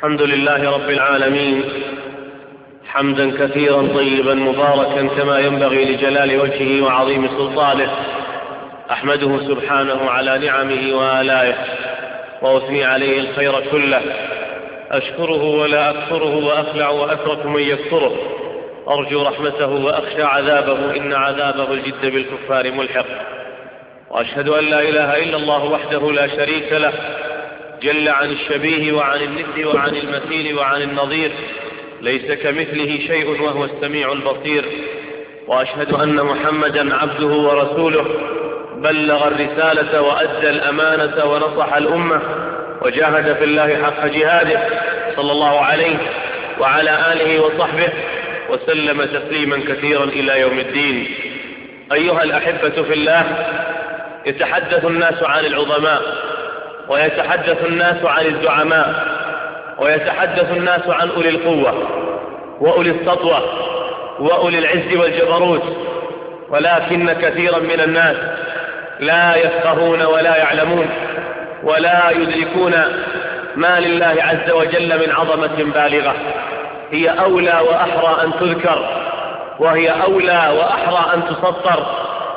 الحمد لله رب العالمين، حمدا كثيرا طيبا مباركا كما ينبغي لجلال وجهه وعظيم سلطانه. أحمده سبحانه على نعمه وآلائه، وأثني عليه الخير كله، أشكره ولا أكفره، وأخلع وأترك من يكفره، أرجو رحمته وأخشى عذابه، إن عذابه الجد بالكفار ملحق. وأشهد أن لا إله إلا الله وحده لا شريك له، جل عن الشبيه وعن الند وعن المثيل وعن النظير، ليس كمثله شيء وهو السميع البصير. وأشهد أن محمدا عبده ورسوله، بلغ الرسالة وأدى الأمانة ونصح الأمة، وجاهد في الله حق جهاده، صلى الله عليه وعلى آله وصحبه وسلم تسليما كثيرا إلى يوم الدين. أيها الأحبة في الله، يتحدث الناس عن العظماء، ويتحدث الناس عن الزعماء، ويتحدث الناس عن أولي القوة وأولي السطوة وأولي العز والجبروت، ولكن كثيرا من الناس لا يفقهون ولا يعلمون ولا يدركون ما لله عز وجل من عظمة بالغة، هي أولى وأحرى أن تذكر، وهي أولى وأحرى أن تسطر،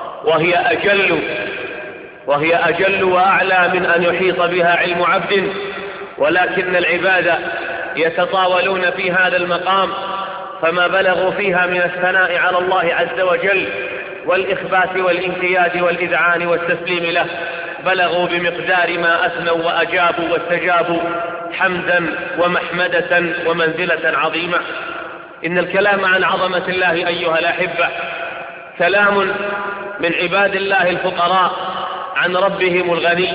وهي أجل وأعلى من أن يحيط بها علم عبد. ولكن العباد يتطاولون في هذا المقام، فما بلغوا فيها من الثناء على الله عز وجل والإخبات والانقياد والإذعان والتسليم له، بلغوا بمقدار ما أثنوا وأجابوا واستجابوا حمدا ومحمدة ومنزلة عظيمة. إن الكلام عن عظمة الله أيها الأحبة كلام من عباد الله الفقراء عن ربهم الغني،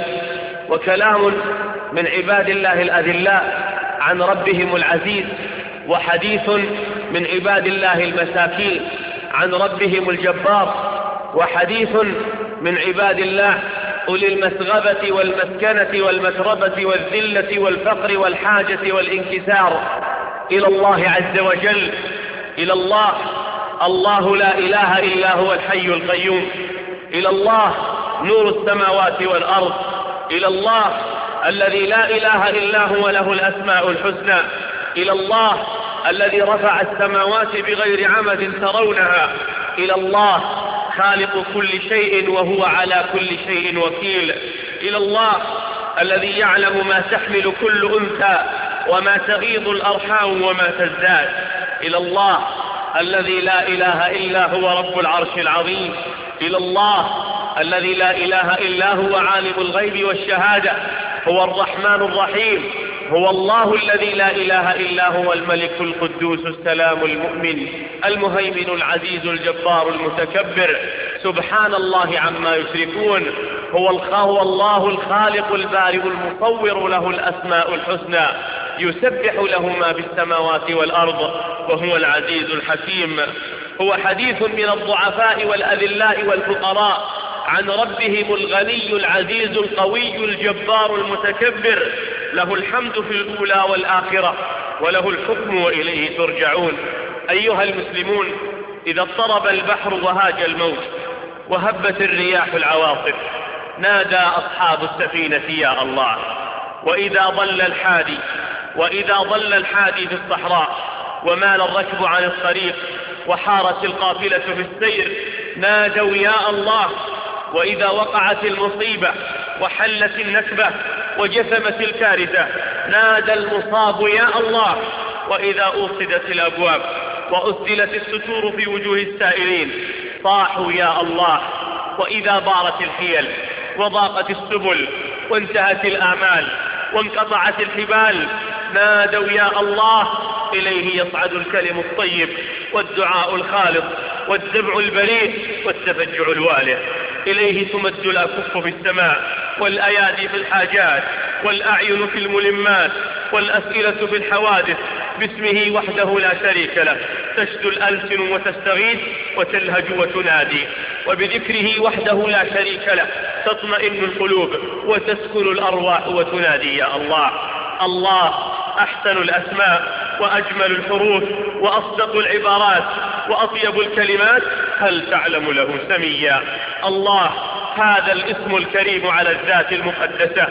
وكلام من عباد الله الأذلاء عن ربهم العزيز، وحديث من عباد الله المساكين عن ربهم الجبار، وحديث من عباد الله أولي المسغبة والمسكنة والمتربة والذلة والفقر والحاجة والانكسار إلى الله عز وجل، إلى الله. الله لا إله إلا هو الحي القيوم، إلى الله نور السماوات والأرض، إلى الله الذي لا إله إلا هو له الأسماء الحسنى، إلى الله الذي رفع السماوات بغير عمد ترونها، إلى الله خالق كل شيء وهو على كل شيء وكيل، إلى الله الذي يعلم ما تحمل كل أنثى وما تغيض الأرحام وما تزداد، إلى الله الذي لا إله إلا هو رب العرش العظيم، إلى الله الذي لا إله إلا هو عالم الغيب والشهادة، هو الرحمن الرحيم، هو الله الذي لا إله إلا هو الملك القدوس السلام المؤمن المهيمن العزيز الجبار المتكبر، سبحان الله عما يشركون. هو الله الخالق البارئ المصور، له الأسماء الحسنى، يسبح له ما في السماوات والأرض، وهو العزيز الحكيم. هو حديث من الضعفاء والأذلاء والفقراء عن ربهم الغني العزيز القوي الجبار المتكبر، له الحمد في الأولى والآخرة، وله الحكم وإليه ترجعون. أيها المسلمون، إذا اضطرب البحر وهاج الموج وهبت الرياح العواصف، نادى أصحاب السفينة يا الله. وإذا ضل الحادي في الصحراء ومال الركب عن الطريق وحارت القافلة في السير، نادوا يا الله. وإذا وقعت المصيبة وحلت النكبة وجثمت الكارثة، نادى المصاب يا الله. وإذا أوصدت الأبواب وأسدلت الستور في وجوه السائلين، صاحوا يا الله. وإذا بارت الحيل وضاقت السبل وانتهت الآمال وانقطعت الحبال، نادوا يا الله. إليه يصعد الكلم الطيب والدعاء الخالص والدمع البريء والتفجع الوالع، إليه تمد الأكف في السماء والأيادي في الحاجات والأعين في الملمات والأسئلة في الحوادث، باسمه وحده لا شريك له تشدو الألسن وتستغيث وتلهج وتنادي، وبذكره وحده لا شريك له تطمئن القلوب وتسكن الأرواح وتنادي يا الله. الله أحسن الأسماء وأجمل الحروف وأصدق العبارات وأطيب الكلمات، هل تعلم له سميا؟ الله هذا الاسم الكريم على الذات المقدسة،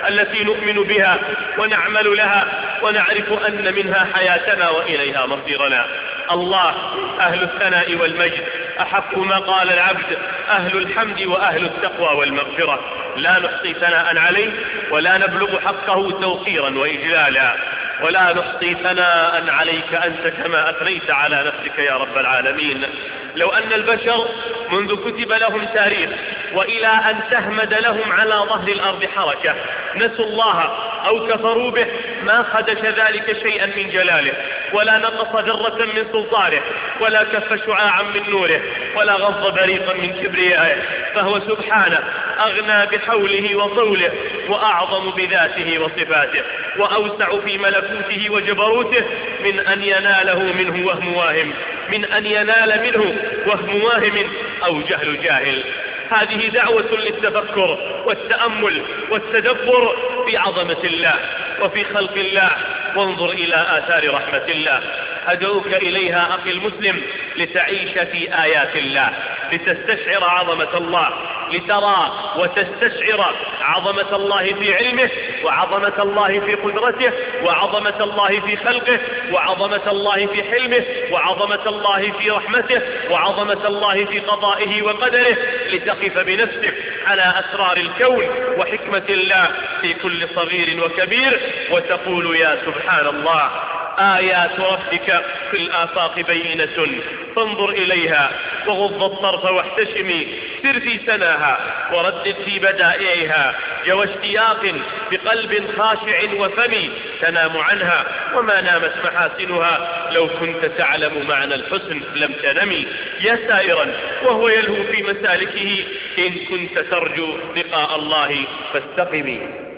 التي نؤمن بها ونعمل لها ونعرف أن منها حياتنا وإليها مصيرنا. الله أهل الثناء والمجد، أحق ما قال العبد، أهل الحمد وأهل التقوى والمغفرة، لا نحصي ثناء عليه ولا نبلغ حقه توقيرا وإجلالا، ولا نحصي ثناء عليك أنت كما أثنيت على نفسك يا رب العالمين. لو أن البشر منذ كتب لهم تاريخ وإلى أن تهمد لهم على ظهر الأرض حركة نسوا الله أو كفروا به ما خدش ذلك شيئا من جلاله، ولا نقص ذرة من سلطانه، ولا كف شعاعا من نوره، ولا غض بريقا من كبريائه، فهو سبحانه أغنى بحوله وطوله، وأعظم بذاته وصفاته، وأوسع في ملكوته وجبروته من أن يناله منه وهم واهم، من أن ينال منه وهم واهم أو جهل جاهل. هذه دعوة للتفكر والتأمل والتدبر في عظمة الله وفي خلق الله، وانظر إلى آثار رحمة الله. أدعوك إليها أخي المسلم لتعيش في آيات الله، لتستشعر عظمة الله، لترى وتستشعر عظمة الله في علمه، وعظمة الله في قدرته، وعظمة الله في خلقه، وعظمة الله في حلمه، وعظمة الله في رحمته، وعظمة الله في قضائه وقدره، لتقف بنفسك على أسرار الكون وحكمة الله في كل صغير وكبير، وتقول يا سبحان الله آيات ربك في الآفاق بينة فانظر إليها وغض الطرف واحتشمي، سر في سناها وردد في بدائعها، جو اشتياق بقلب خاشع وفمي تنام عنها وما نامت محاسنها، لو كنت تعلم معنى الحسن لم تنمي، يا سائرا وهو يلهو في مسالكه إن كنت ترجو لقاء الله فاستقمي.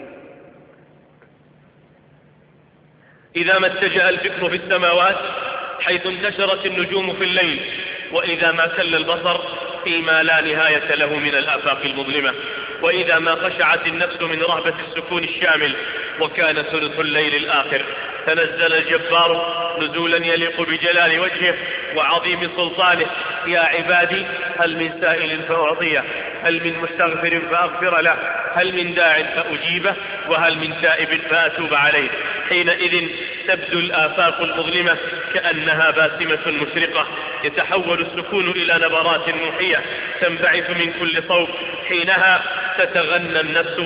إذا ما اتجأ الفكر في السماوات حيث انتشرت النجوم في الليل، وإذا ما كل البصر فيما لا نهاية له من الآفاق المظلمة، وإذا ما خشعت النفس من رهبة السكون الشامل وكان ثلث الليل الآخر، تنزل الجبار نزولا يليق بجلال وجهه وعظيم سلطانه، يا عبادي هل من سائل فأعطيه، هل من مستغفر فأغفر له، هل من داع فأجيبه، وهل من تائب فأتوب عليه. حينئذ تبدو الآفاق المظلمة كأنها باسمة مشرقة، يتحول السكون إلى نبرات موحية تنبعث من كل صوب، حينها تتغنى النفس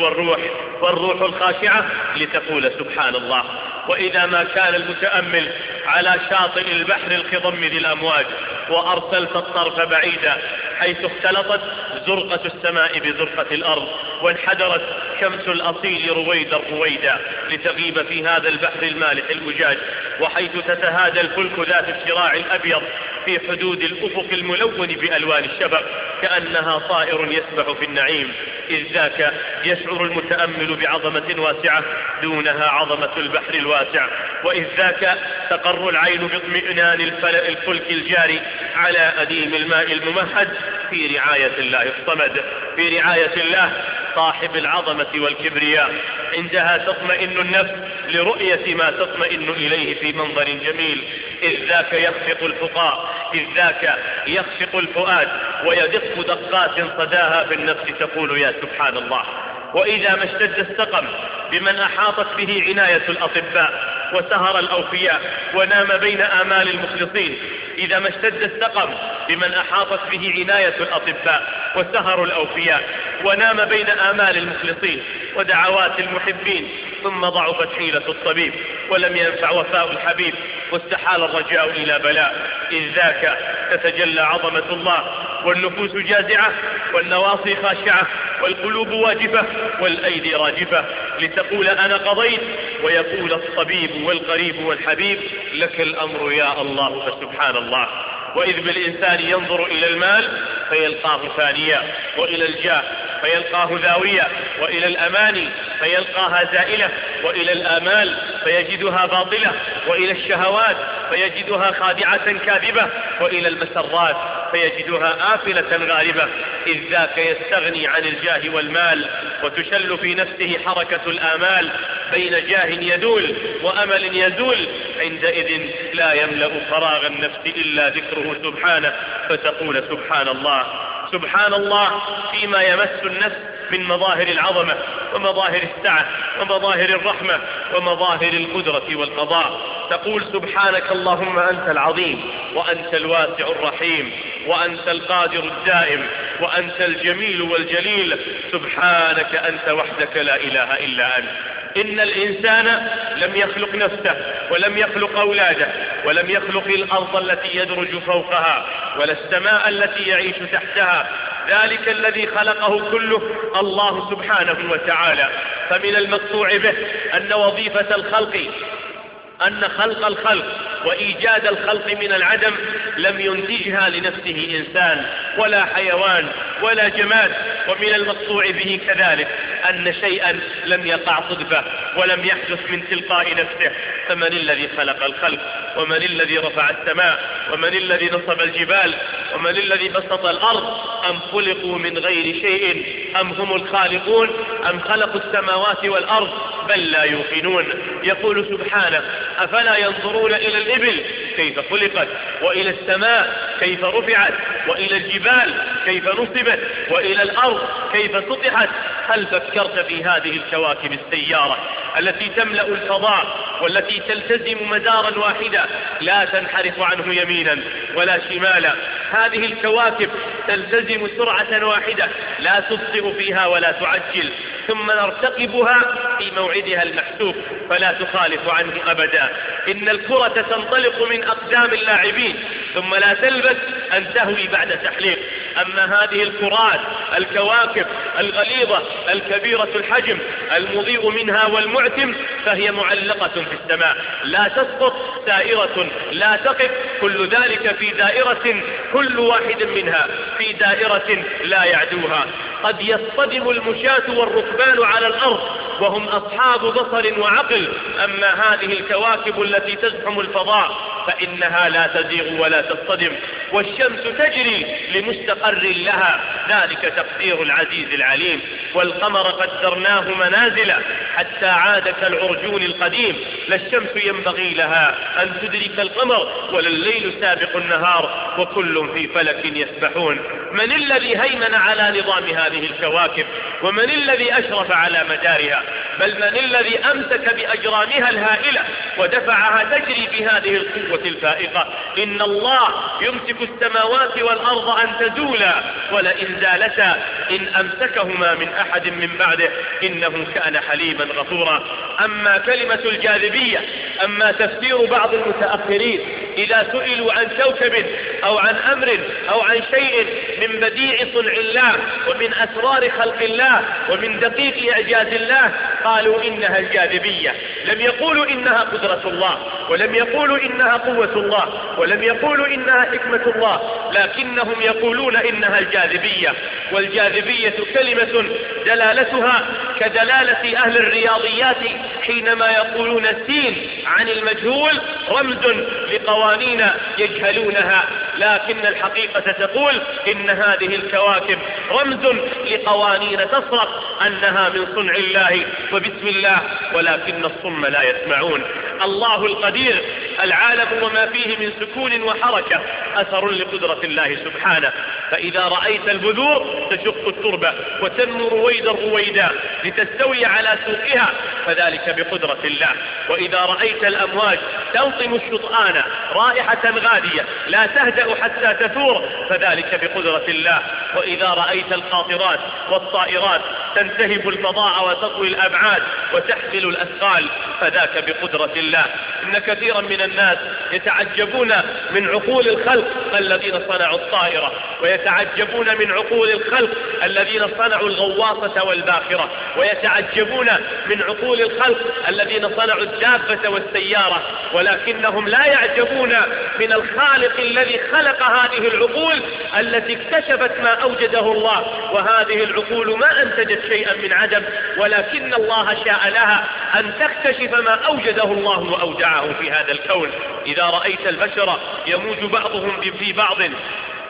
والروح الخاشعة لتقول سبحان الله. وإذا ما كان المتأمل على شاطئ البحر الخضم ذي الأمواج وأرسلت الطرف بعيدا حيث اختلطت زرقة السماء بزرقة الأرض وانحدرت شمس الأصيل رويدا لتغيب في هذا البحر المالح الأجاج، وحيث تتهادى الفلك ذات الشراع الأبيض في حدود الأفق الملون بألوان الشبق كأنها طائر يسبح في النعيم، إذ ذاك يشعر المتأمل بعظمة واسعة دونها عظمة البحر الواسع، وإذ ذاك تقر العين باطمئنان الفلك الجاري على أديم الماء الممهد في رعاية الله الصمد، في رعاية الله صاحب العظمة والكبرياء. عندها تطمئن النفس لرؤية ما تطمئن إليه في منظر جميل، إذ ذاك يخفق الفقاء، إذ ذاك يخفق الفؤاد ويدق دقات صداها في النفس تقول يا سبحان الله. وإذا ما اشتد استقم بمن أحاطت به عناية الأطباء وسهر الأوفياء ونام بين آمال المخلصين، إذا ما اشتد استقم بمن أحاطت به عناية الأطباء وسهر الأوفياء ونام بين آمال المخلصين ودعوات المحبين، ثم ضعفت حيلة الطبيب ولم ينفع وفاء الحبيب واستحال الرجاء إلى بلاء، إذ ذاك تتجلى عظمة الله والنفوس جازعة والنواصي خاشعة والقلوب واجفة والأيدي راجفة لتقول أنا قضيت، ويقول الطبيب والقريب والحبيب لك الأمر يا الله فسبحان الله. وإذ بالإنسان ينظر إلى المال فيلقاه فانيا، وإلى الجاه فيلقاه ذاوية، وإلى الأماني فيلقاها زائلة، وإلى الآمال فيجدها باطلة، وإلى الشهوات فيجدها خادعة كاذبة، وإلى المسرات فيجدها آفلة غالبة، إذ ذاك يستغني عن الجاه والمال وتشل في نفسه حركة الآمال بين جاه يدول وأمل يزول، عندئذ لا يملأ فراغ النفس إلا ذكره سبحانه فتقول سبحان الله. سبحان الله فيما يمس النفس من مظاهر العظمة ومظاهر السعة ومظاهر الرحمة ومظاهر القدرة والقضاء. تقول سبحانك اللهم أنت العظيم وأنت الواسع الرحيم وأنت القادر الدائم وأنت الجميل والجليل، سبحانك أنت وحدك لا إله إلا أنت. إن الإنسان لم يخلق نفسه ولم يخلق أولاده ولم يخلق الأرض التي يدرج فوقها ولا السماء التي يعيش تحتها، ذلك الذي خلقه كله الله سبحانه وتعالى. فمن المقطوع به أن وظيفة الخلق أن خلق الخلق وإيجاد الخلق من العدم لم ينتجها لنفسه إنسان ولا حيوان ولا جماد. ومن المقطوع به كذلك أن شيئا لم يقع صدفة ولم يحدث من تلقاء نفسه. فمن الذي خلق الخلق؟ ومن الذي رفع السماء؟ ومن الذي نصب الجبال؟ ومن الذي بسط الأرض؟ أم خلقوا من غير شيء أم هم الخالقون أم خلقوا السماوات والأرض؟ بل لا يوقنون. يقول سبحانه أفلا ينظرون إلى الإبل كيف خلقت وإلى السماء كيف رفعت وإلى الجبال كيف نصبت وإلى الأرض كيف سطحت؟ هل فكرت في هذه الكواكب السيارة التي تملأ الفضاء والتي تلتزم مدارا واحدا لا تنحرف عنه يمينا ولا شمالا؟ هذه الكواكب تلتزم سرعة واحدة لا تبطئ فيها ولا تعجل، ثم نرتقبها في موعدها المحسوب فلا تخالف عنه أبدا. إن الكرة تنطلق من أقدام اللاعبين ثم لا تلبث أن تهوي بعد تحليق. أما هذه الكرات الكواكب الغليظة الكبيرة الحجم المضيء منها والمعتم فهي معلقة في السماء لا تسقط، سائرة لا تقف، كل ذلك في دائرة كل واحد منها في دائرة لا يعدوها. قد يصطدم المشاة والركبان على الأرض وهم أصحاب بصر وعقل، أما هذه الكواكب التي تزحم الفضاء فإنها لا تزيغ ولا تصطدم، والشمس تجري لمستقر لها، ذلك تقدير العزيز العليم. والقمر قدرناه منازل حتى عاد كالعرجون القديم، لا الشمس ينبغي لها أن تدرك القمر ولا الليل سابق النهار وكل في فلك يسبحون. من الذي هيمن على نظام هذه الكواكب؟ ومن الذي أشرف على مدارها؟ بل من الذي أمسك بأجرامها الهائلة ودفعها تجري بهذه القوة الفائقة؟ إن الله يمسك السماوات والأرض أن تزولا ولئن زالتا إن أمسكهما من أحد من بعده إنه كان حليما غفورا. أما كلمة الجاذبية، أما تفسير بعض المتأخرين إذا سئلوا عن كوكب أو عن أمر أو عن شيء من بديع صنع الله ومن أسرار خلق الله ومن دقيق إعجاز الله قالوا إنها الجاذبية، لم يقولوا إنها قدرة الله ولم يقولوا إنها قوة الله ولم يقولوا إنها حكمة الله، لكنهم يقولون إنها الجاذبية. والجاذبية كلمة دلالتها كدلالة أهل الرياضيات حينما يقولون السين عن المجهول رمز لقوانين يجهلونها، لكن الحقيقة تقول إن هذه الكواكب رمز لقوانين تصرخ أنها من صنع الله وبسم الله، ولكن الصم لا يسمعون. الله القدير، العالم وما فيه من سكون وحركة أثر لقدرة الله سبحانه. فإذا رأيت البذور تشق التربة وتنمو رويدا رويدا لتستوي على سوقها فذلك بقدرة الله. وإذا رأيت الأمواج تلطم الشطآن رائحة غادية لا تهدأ حتى تثور فذلك بقدرة الله. وإذا رأيت القاطرات والطائرات تنتهب الفضاء وتطوي الأبعاد وتحمل الأثقال فذاك بقدرة الله. إن كثيرا من الناس يتعجبون من عقول الخلق الذين صنعوا الطائرة، ويتعجبون من عقول الخلق الذين صنعوا الغواصة والباخرة، ويتعجبون من عقول الخلق الذين صنعوا الدابة والسيارة، ولكنهم لا يعجبون من الخالق الذي خلق هذه العقول التي اكتشفت ما أوجده الله. وهذه العقول ما أنتجت شيئا من عدم، ولكن الله شاء لها أن تكتشف ما أوجده الله وأودعه في هذا الكون. إذا رأيت البشر يموج بعضهم في بعض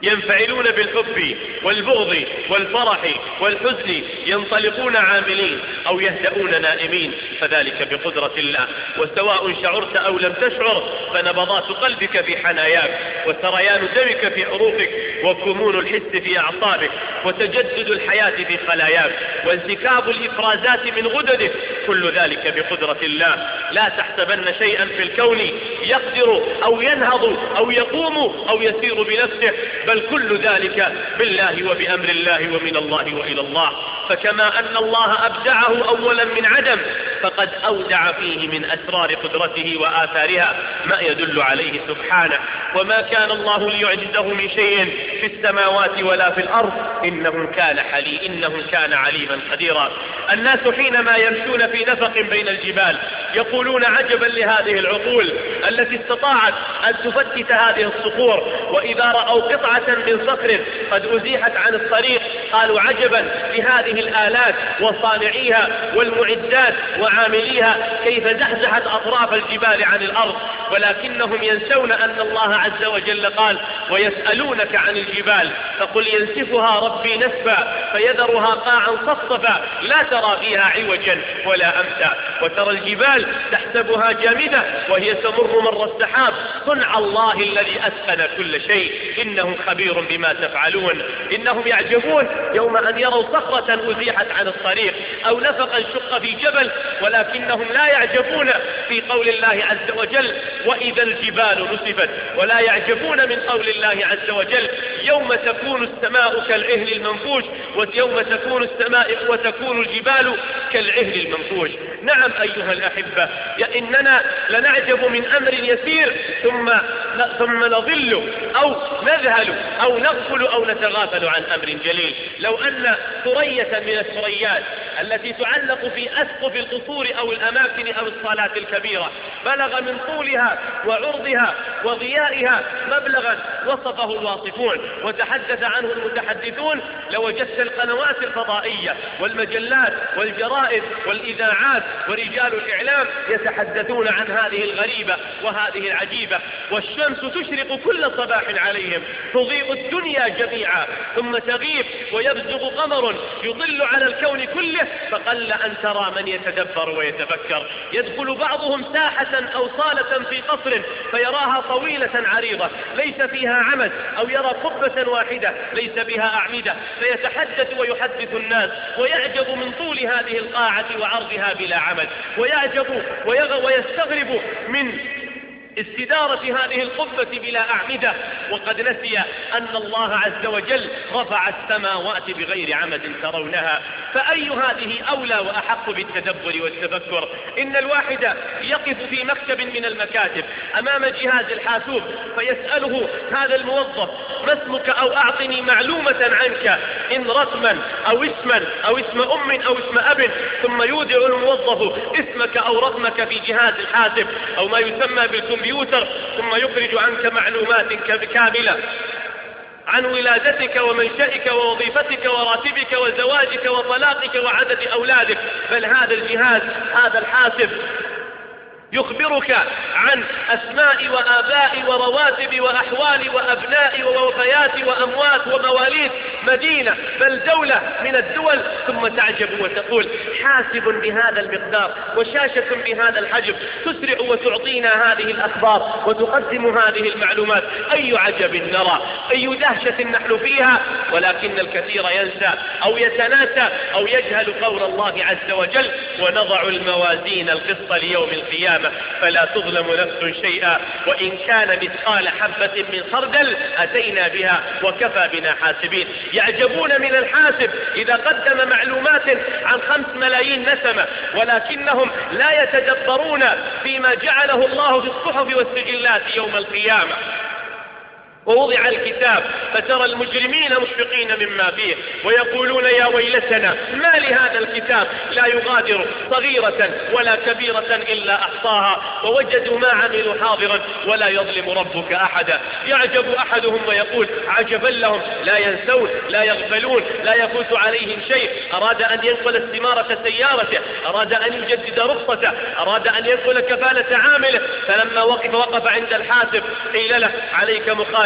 ينفعلون بالحب والبغض والفرح والحزن، ينطلقون عاملين أو يهدؤون نائمين، فذلك بقدرة الله. وسواء شعرت أو لم تشعر، فنبضات قلبك في حناياك، وسريان دمك في عروقك، وكمون الحس في أعصابك، وتجدد الحياة في خلاياك، وانسكاب الإفرازات من غددك، كل ذلك بقدرة الله. لا تحسبن شيئا في الكون يقدر أو ينهض أو يقوم أو يسير بنفسه، بل كل ذلك بالله وبأمر الله ومن الله وإلى الله. فكما أن الله أبدعه أولا من عدم، فقد أودع فيه من أسرار قدرته وآثارها ما يدل عليه سبحانه. وما كان الله ليعجزه من شيء في السماوات ولا في الأرض، إنه كان عليما قديرا. الناس حينما يمشون في نفق بين الجبال يقولون عجبا لهذه العقول التي استطاعت أن تفتت هذه الصخور، وإذا رأوا قطعة من صخر قد أزيحت عن الطريق قالوا عجبا لهذه الآلات وصانعيها والمعدات وعامليها كيف زحزحت أطراف الجبال عن الأرض. ولكنهم ينسون أن الله عز وجل قال: ويسألونك عن الجبال فقل ينسفها ربي نسفا فيذرها قاعا صفصفا لا ترى فيها عوجا ولا أمتا. وترى الجبال تحسبها جامدة وهي تمر مر السحاب، صنع الله الذي أتقن كل شيء، إنه خبير بما تفعلون. إنهم يعجبون يوم أن يروا صخرة أزيحت عن الطريق أو نفقا شق في جبل، ولكنهم لا يعجبون في قول الله عز وجل: وإذا الجبال نسفت. ولا يعجبون من قول الله عز وجل: يوم تكون السماء كالعهن المنفوش، ويوم تكون السماء وتكون الجبال كالعهن المنفوش. نعم أيها الأحبة، إننا لنعجب من أمر يسير ثم نضل أو نذهل أو نغفل أو نتغافل عن أمر جليل. لو أن ثرية من الثريات التي تعلق في أسقف القصور أو الأماكن أو الصالات الكبيرة بلغ من طولها وعرضها وضيائها مبلغا وصفه الواصفون وتحدث عنه المتحدثون، لوجدت القنوات الفضائية والمجلات والجرائد والإذاعات ورجال الإعلام يتحدثون عن هذه الغريبة وهذه العجيبة. والشمس تشرق كل صباح عليهم، تضيء الدنيا جميعا، ثم تغيب ويبزغ قمر يضل على الكون كله، فقل أن ترى من يتدبر ويتفكر. يدخل بعضهم ساحة أو صالة في قصر فيراها طويلة عريضة ليس فيها عمد، أو يرى قبة واحدة ليس بها أعمدة، فيتحدث ويحدث الناس ويعجب من طول هذه القاعة وعرضها بلا عمد، ويعجب ويستغرب من استدارة هذه القبة بلا أعمدة، وقد نسي أن الله عز وجل رفع السماوات بغير عمد ترونها. فأي هذه أولى وأحق بالتدبر والتفكر؟ إن الواحد يقف في مكتب من المكاتب أمام جهاز الحاسوب فيسأله هذا الموظف: ما اسمك؟ أو أعطني معلومة عنك، إن رقما أو اسما أو اسم أم أو اسم أب، ثم يودع الموظف اسمك أو رقمك في جهاز الحاسب أو ما يسمى بالكمبيوتر، ثم يخرج عنك معلومات كاملة عن ولادتك ومنشأك ووظيفتك وراتبك وزواجك وطلاقك وعدد أولادك. بل هذا الجهاز، هذا الحاسب، يخبرك عن أسماء وآباء ورواتب وأحوال وأبناء ووفيات وأموات ومواليد مدينة بل دولة من الدول، ثم تعجب وتقول: حاسب بهذا المقدار وشاشة بهذا الحجم تسرع وتعطينا هذه الأخبار وتقدم هذه المعلومات. أي عجب نرى، أي دهشة نحن فيها. ولكن الكثير ينسى أو يتناسى أو يجهل قول الله عز وجل: ونضع الموازين القسط ليوم القيامة فلا تظلم نفس شيئا وإن كان مثقال حبة من خردل أتينا بها وكفى بنا حاسبين. يعجبون من الحاسب إذا قدم معلومات عن 5 ملايين نسمة، ولكنهم لا يتدبرون فيما جعله الله في الصحف والسجلات يوم القيامة. ووضع الكتاب فترى المجرمين مشفقين مما فيه ويقولون: يا ويلتنا ما لهذا الكتاب لا يغادر صغيرة ولا كبيرة إلا أحصاها ووجدوا ما عملوا حاضرا ولا يظلم ربك أحدا. يعجب أحدهم ويقول: عجبا لهم، لا ينسون لا يغفلون لا يفوت عليهم شيء. أراد أن ينقل استمارة سيارته، أراد أن يجدد رخصته، أراد أن ينقل كفالة عامله، فلما وقف عند الحاسب قيل له: عليك مخالفة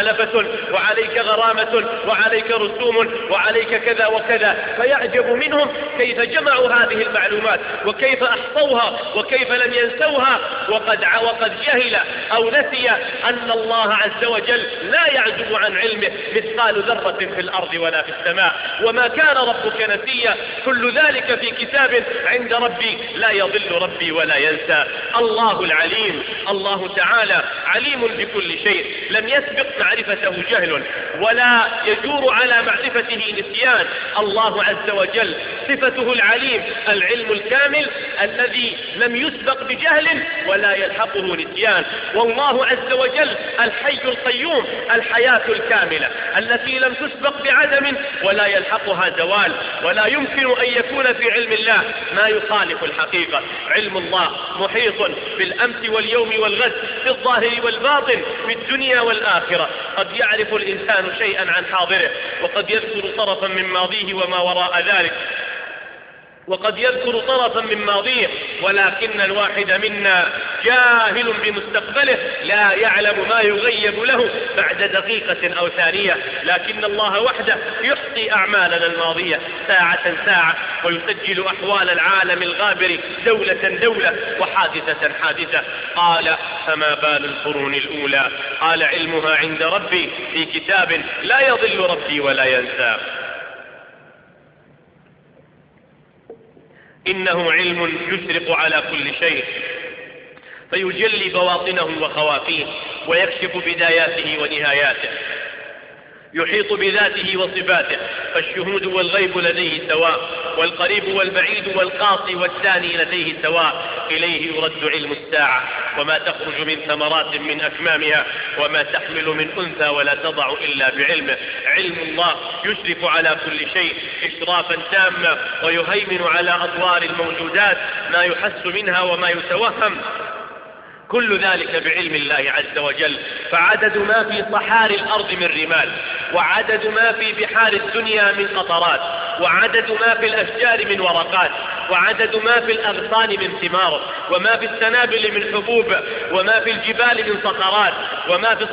مخالفة وعليك غرامة وعليك رسوم وعليك كذا وكذا، فيعجب منهم كيف جمعوا هذه المعلومات وكيف أحصوها وكيف لم ينسوها، وقد جهل أو نسي أن الله عز وجل لا يعزب عن علمه مثقال ذرة في الأرض ولا في السماء، وما كان ربك نسيا، كل ذلك في كتاب عند ربي لا يضل ربي ولا ينسى. الله العليم، الله تعالى عليم بكل شيء، لم يسبق معرفته جهل ولا يجور على معرفته نسيان. الله عز وجل صفته العليم، العلم الكامل الذي لم يسبق بجهل ولا يلحقه نسيان. والله عز وجل الحي القيوم، الحياة الكاملة التي لم تسبق بعدم ولا يلحقها زوال، ولا يمكن أن يكون في علم الله ما يخالف الحقيقة. علم الله محيط بالأمس واليوم والغد، في الظاهر والباطن، في الدنيا والآخرة. قد يعرف الإنسان شيئا عن حاضره، وقد يذكر طرفا من ماضيه وما وراء ذلك، وقد يذكر طرفا من ماضيه، ولكن الواحد منا جاهل بمستقبله، لا يعلم ما يغيب له بعد دقيقة أو ثانية. لكن الله وحده يحصي أعمالنا الماضية ساعة ساعة، ويسجل أحوال العالم الغابر دولة دولة وحادثة حادثة. قال: فما بال القرون الأولى؟ قال: علمها عند ربي في كتاب لا يضل ربي ولا ينسى. إنه علم يشرق على كل شيء، فيجلي بواطنه وخوافيه، ويكشف بداياته ونهاياته، يحيط بذاته وصفاته، فالشهود والغيب لديه سواء، والقريب والبعيد والقاصي والثاني لديه سواء. إليه يرد علم الساعة، وما تخرج من ثمرات من أكمامها، وما تحمل من أنثى ولا تضع إلا بعلمه. علم الله يشرف على كل شيء إشرافا تاما، ويهيمن على أطوار الموجودات، ما يحس منها وما يتوهم، كل ذلك بعلم الله عز وجل. فعدد ما في صحار الأرض من رمال، وعدد ما في بحار الدنيا من قطرات، وعدد ما في الأشجار من ورقات، وعدد ما في الأغصان من ثمار، وما في السنابل من حبوب، وما في الجبال من صخرات، وما في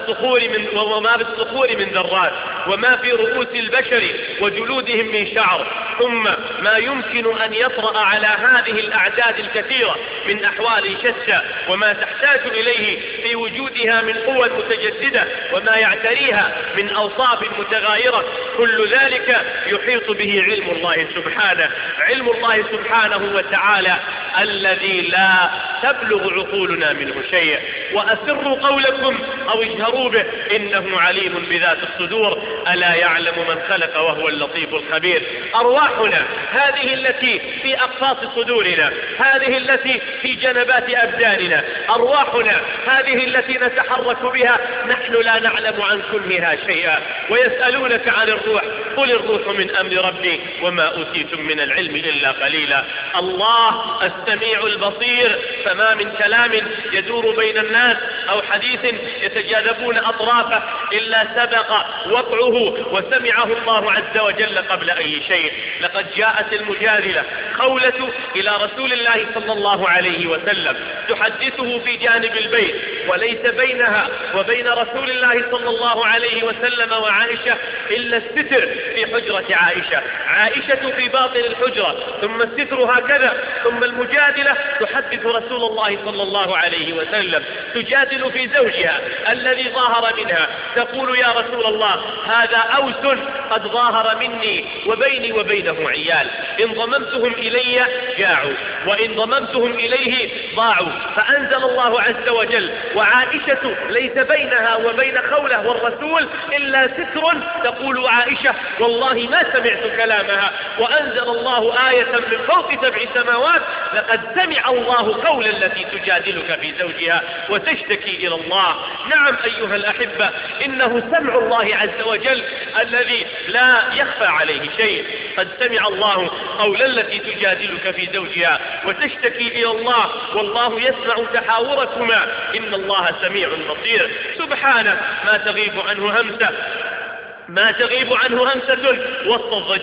الصخور من ذرات، وما في رؤوس البشر وجلودهم من شعر، ثم ما يمكن أن يطرأ على هذه الأعداد الكثيرة من أحوال شتى، وما تحتاج إليه في وجودها من قوى متجددة، وما يعتريها من أوصاف متغايرة. كل ذلك يحيط به علم الله سبحانه، علم الله سبحانه وتعالى الذي لا تبلغ عقولنا منه شيء. وأسروا قولكم أو اجهروا به إنه عليم بذات الصدور، ألا يعلم من خلق وهو اللطيف الخبير. أرواحنا هذه التي في أقفاص صدورنا، هذه التي في جنبات أبداننا، أرواحنا هذه التي نتحرك بها، نحن لا نعلم عن كلها شيئا. ويسألونك عن الروح، قل الروح من أمر ربي وما أوتيتم من العلم إلا قليلا. الله السميع البصير، فما من كلام يدور بين الناس أو حديث يتجاذبون أطرافه إلا سبق وقعه وسمعه الله عز وجل قبل أي شيء. لقد جاءت المجادلة خولة إلى رسول الله صلى الله عليه وسلم تحدثه في جانب البيت، وليس بينها وبين رسول الله صلى الله عليه وسلم وعائشة إلا الستر في حجرة عائشة، عائشة في باطن الحجرة، ثم الستر هكذا، ثم المجادلة تحدث رسول الله صلى الله عليه وسلم، تجادل في زوجها الذي ظاهر منها، تقول: يا رسول الله، هذا أوس قد ظاهر مني وبيني وبينه عيال، إن ضممتهم إلي جاعوا، وإن ضممتهم إليه ضاعوا. فأنزل الله عز وجل: وعائشة ليس بينها وبين خولة والرسول إلا ستر، تقول عائشة: والله ما سمعت كلامها. وأنزل الله آية من فوق 7 سماوات: لقد سمع الله قول التي تجادلك في زوجها وتشتكي إلى الله. نعم أيها الأحبة، إنه سمع الله عز وجل الذي لا يخفى عليه شيء. قد سمع الله قول التي تجادلك في زوجها وتشتكي إلى الله، والله يسمع تحاوركما، إن الله سميع بصير. سبحانه ما تغيب عنه همسة وسط الضجيج،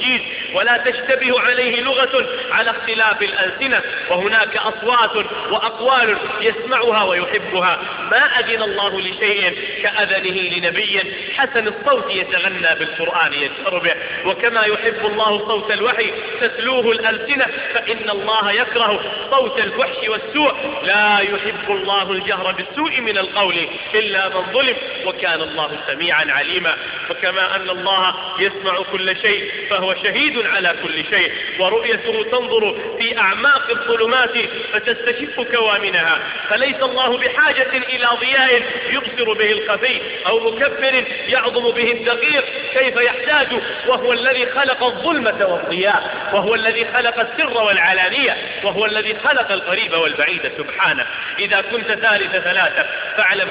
ولا تشتبه عليه لغة على اختلاف الألسنة، وهناك أصوات وأقوال يسمعها ويحبها. ما أذن الله لشيء كأذنه لنبي حسن الصوت يتغنى بالقرآن يجهر به. وكما يحب الله صوت الوحي تتلوه الألسنة، فإن الله يكره صوت الفحش والسوء. لا يحب الله الجهر بالسوء من القول إلا من ظلم، وكان الله سميعا عليما. فكما أن الله يسمع كل شيء فهو شهيد على كل شيء، ورؤيته تنظر في أعماق الظلمات فتستشف كوامنها. فليس الله بحاجة إلى ضياء يبصر به الخفي أو مكبر يعظم به الدقيق. كيف يحتاج وهو الذي خلق الظلمة والضياء، وهو الذي خلق السر والعلانية، وهو الذي خلق القريب والبعيد سبحانه. إذا كنت ثالث ثلاثة فاعلم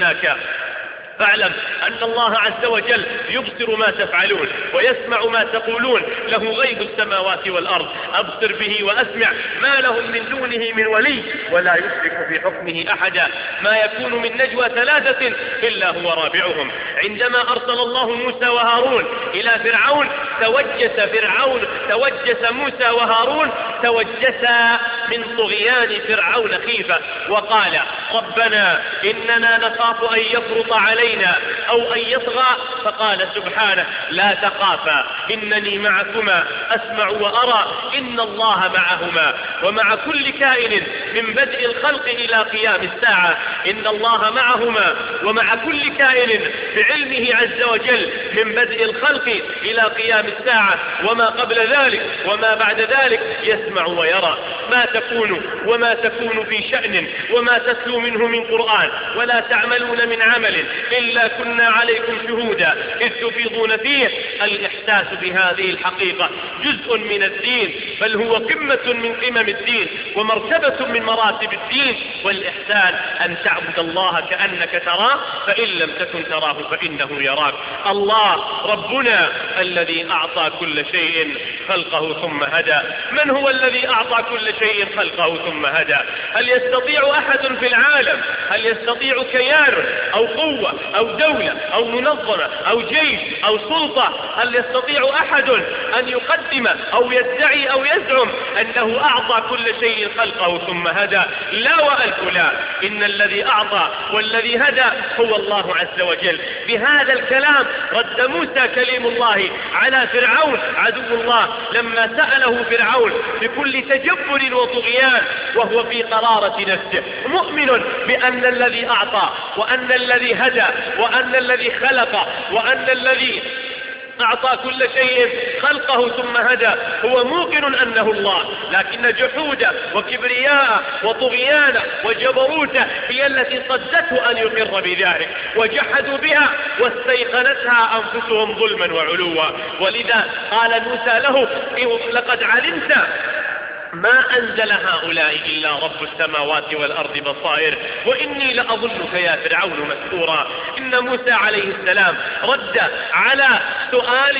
أن الله عز وجل يبصر ما تفعلون ويسمع ما تقولون. له غيب السماوات والأرض، أبصر به وأسمع. ما لهم من دونه من ولي ولا يشرك في حكمه أحدا. ما يكون من نجوى ثلاثة إلا هو رابعهم. عندما أرسل الله موسى وهارون إلى فرعون توجس موسى وهارون توجسا من طغيان فرعون خيفة، وقال ربنا إننا نخاف أن يفرط علينا أو أن يطغى. فقال سبحانه لا تخافا إنني معكما أسمع وأرى إن الله معهما ومع كل كائن من بدء الخلق إلى قيام الساعة. إن الله معهما ومع كل كائن بعلمه عز وجل من بدء الخلق إلى قيام الساعة، وما قبل ذلك وما بعد ذلك يسمع ويرى. ما تكون في شأن وما تتلو منه من قرآن ولا تعملون من عمل إلا كنا عليكم شهودا إذ تفيضون فيه. الإحساس بهذه الحقيقة جزء من الدين، بل هو قمة من قمم الدين ومرتبة من مراتب الدين. والإحسان أن تعبد الله كأنك تراه، فإن لم تكن تراه فإنه يراك. الله ربنا الذي أعطى كل شيء خلقه ثم هدى. من هو الذي أعطى كل شيء خلقه ثم هدى؟ هل يستطيع أحد في العالم، هل يستطيع كيان أو قوة أو دولة أو منظمة أو جيش أو سلطة، هل يستطيع أحد أن يقدم أو يدعي أو يزعم أنه أعطى كل شيء خلقه ثم هدى؟ لا وألف لا. إن الذي أعطى والذي هدى هو الله عز وجل. بهذا الكلام رد موسى كليم الله على فرعون عدو الله لما سأله فرعون بكل تجبر وطغيان وهو في قرارة نفسه مؤمن بأن الذي أعطى وأن الذي هدى وأن الذي خلق وأن الذي أعطى كل شيء خلقه ثم هدى هو موقن أنه الله، لكن جحود وكبرياء وطغيان وجبروت هي التي صدته أن يقر بذلك، وجحدوا بها واستيقنتها أنفسهم ظلما وعلوا. ولذا قال موسى له لقد علمت ما أنزل هؤلاء إلا رب السماوات والأرض بصائر وإني لأظنك يا فرعون مسحورا. إن موسى عليه السلام رد على سؤال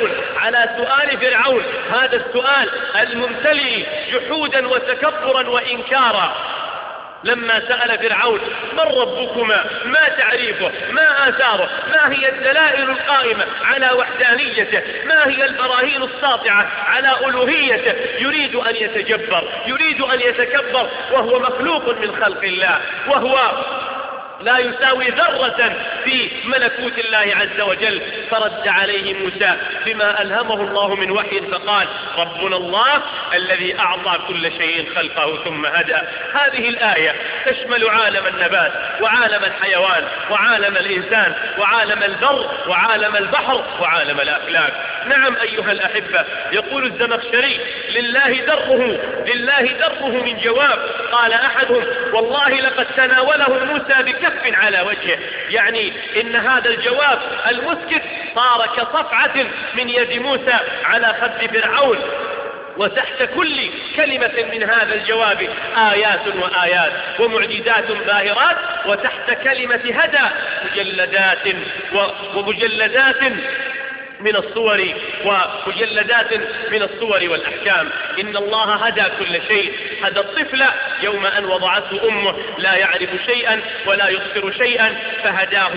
فرعون هذا السؤال الممتلئ جحودا وتكبرا وإنكارا. لما سأل فرعون من ربكما، ما تعريفه، ما آثاره، ما هي الدلائل القائمة على وحدانيته، ما هي البراهين الساطعة على ألوهيته، يريد أن يتجبر، يريد أن يتكبر وهو مخلوق من خلق الله، وهو لا يساوي ذرة في ملكوت الله عز وجل. فرد عليه موسى بما ألهمه الله من وحي فقال ربنا الله الذي أعطى كل شيء خلقه ثم هدى. هذه الآية تشمل عالم النبات وعالم الحيوان وعالم الإنسان وعالم البر وعالم البحر وعالم الأفلاك. نعم أيها الأحبة، يقول الزمخشري لله دره من جواب. قال أحدهم والله لقد تناوله موسى بكف على وجهه، يعني إن هذا الجواب المسكت صار كصفعة من يد موسى على خد فرعون. وتحت كل كلمة من هذا الجواب آيات وآيات ومعجزات باهرات، وتحت كلمة هدى مجلدات من الصور ومجلدات من الصور والأحكام. إن الله هدى كل شيء، هدى الطفل يوم أن وضعته أمه لا يعرف شيئا ولا يبصر شيئا فهداه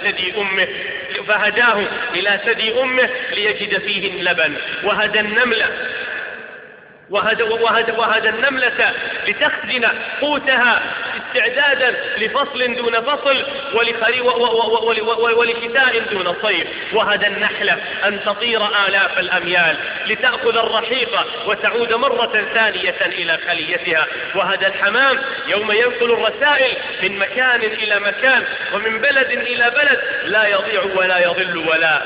إلى ثدي أمه ليجد فيه اللبن. وهدى النملة لتخزن قوتها استعدادا لفصل دون فصل ولشتاء دون صيف. وهدى النحلة أن تطير آلاف الأميال لتأخذ الرحيق وتعود مرة ثانية إلى خليتها. وهدى الحمام يوم ينقل الرسائل من مكان إلى مكان ومن بلد إلى بلد لا يضيع ولا يضل ولا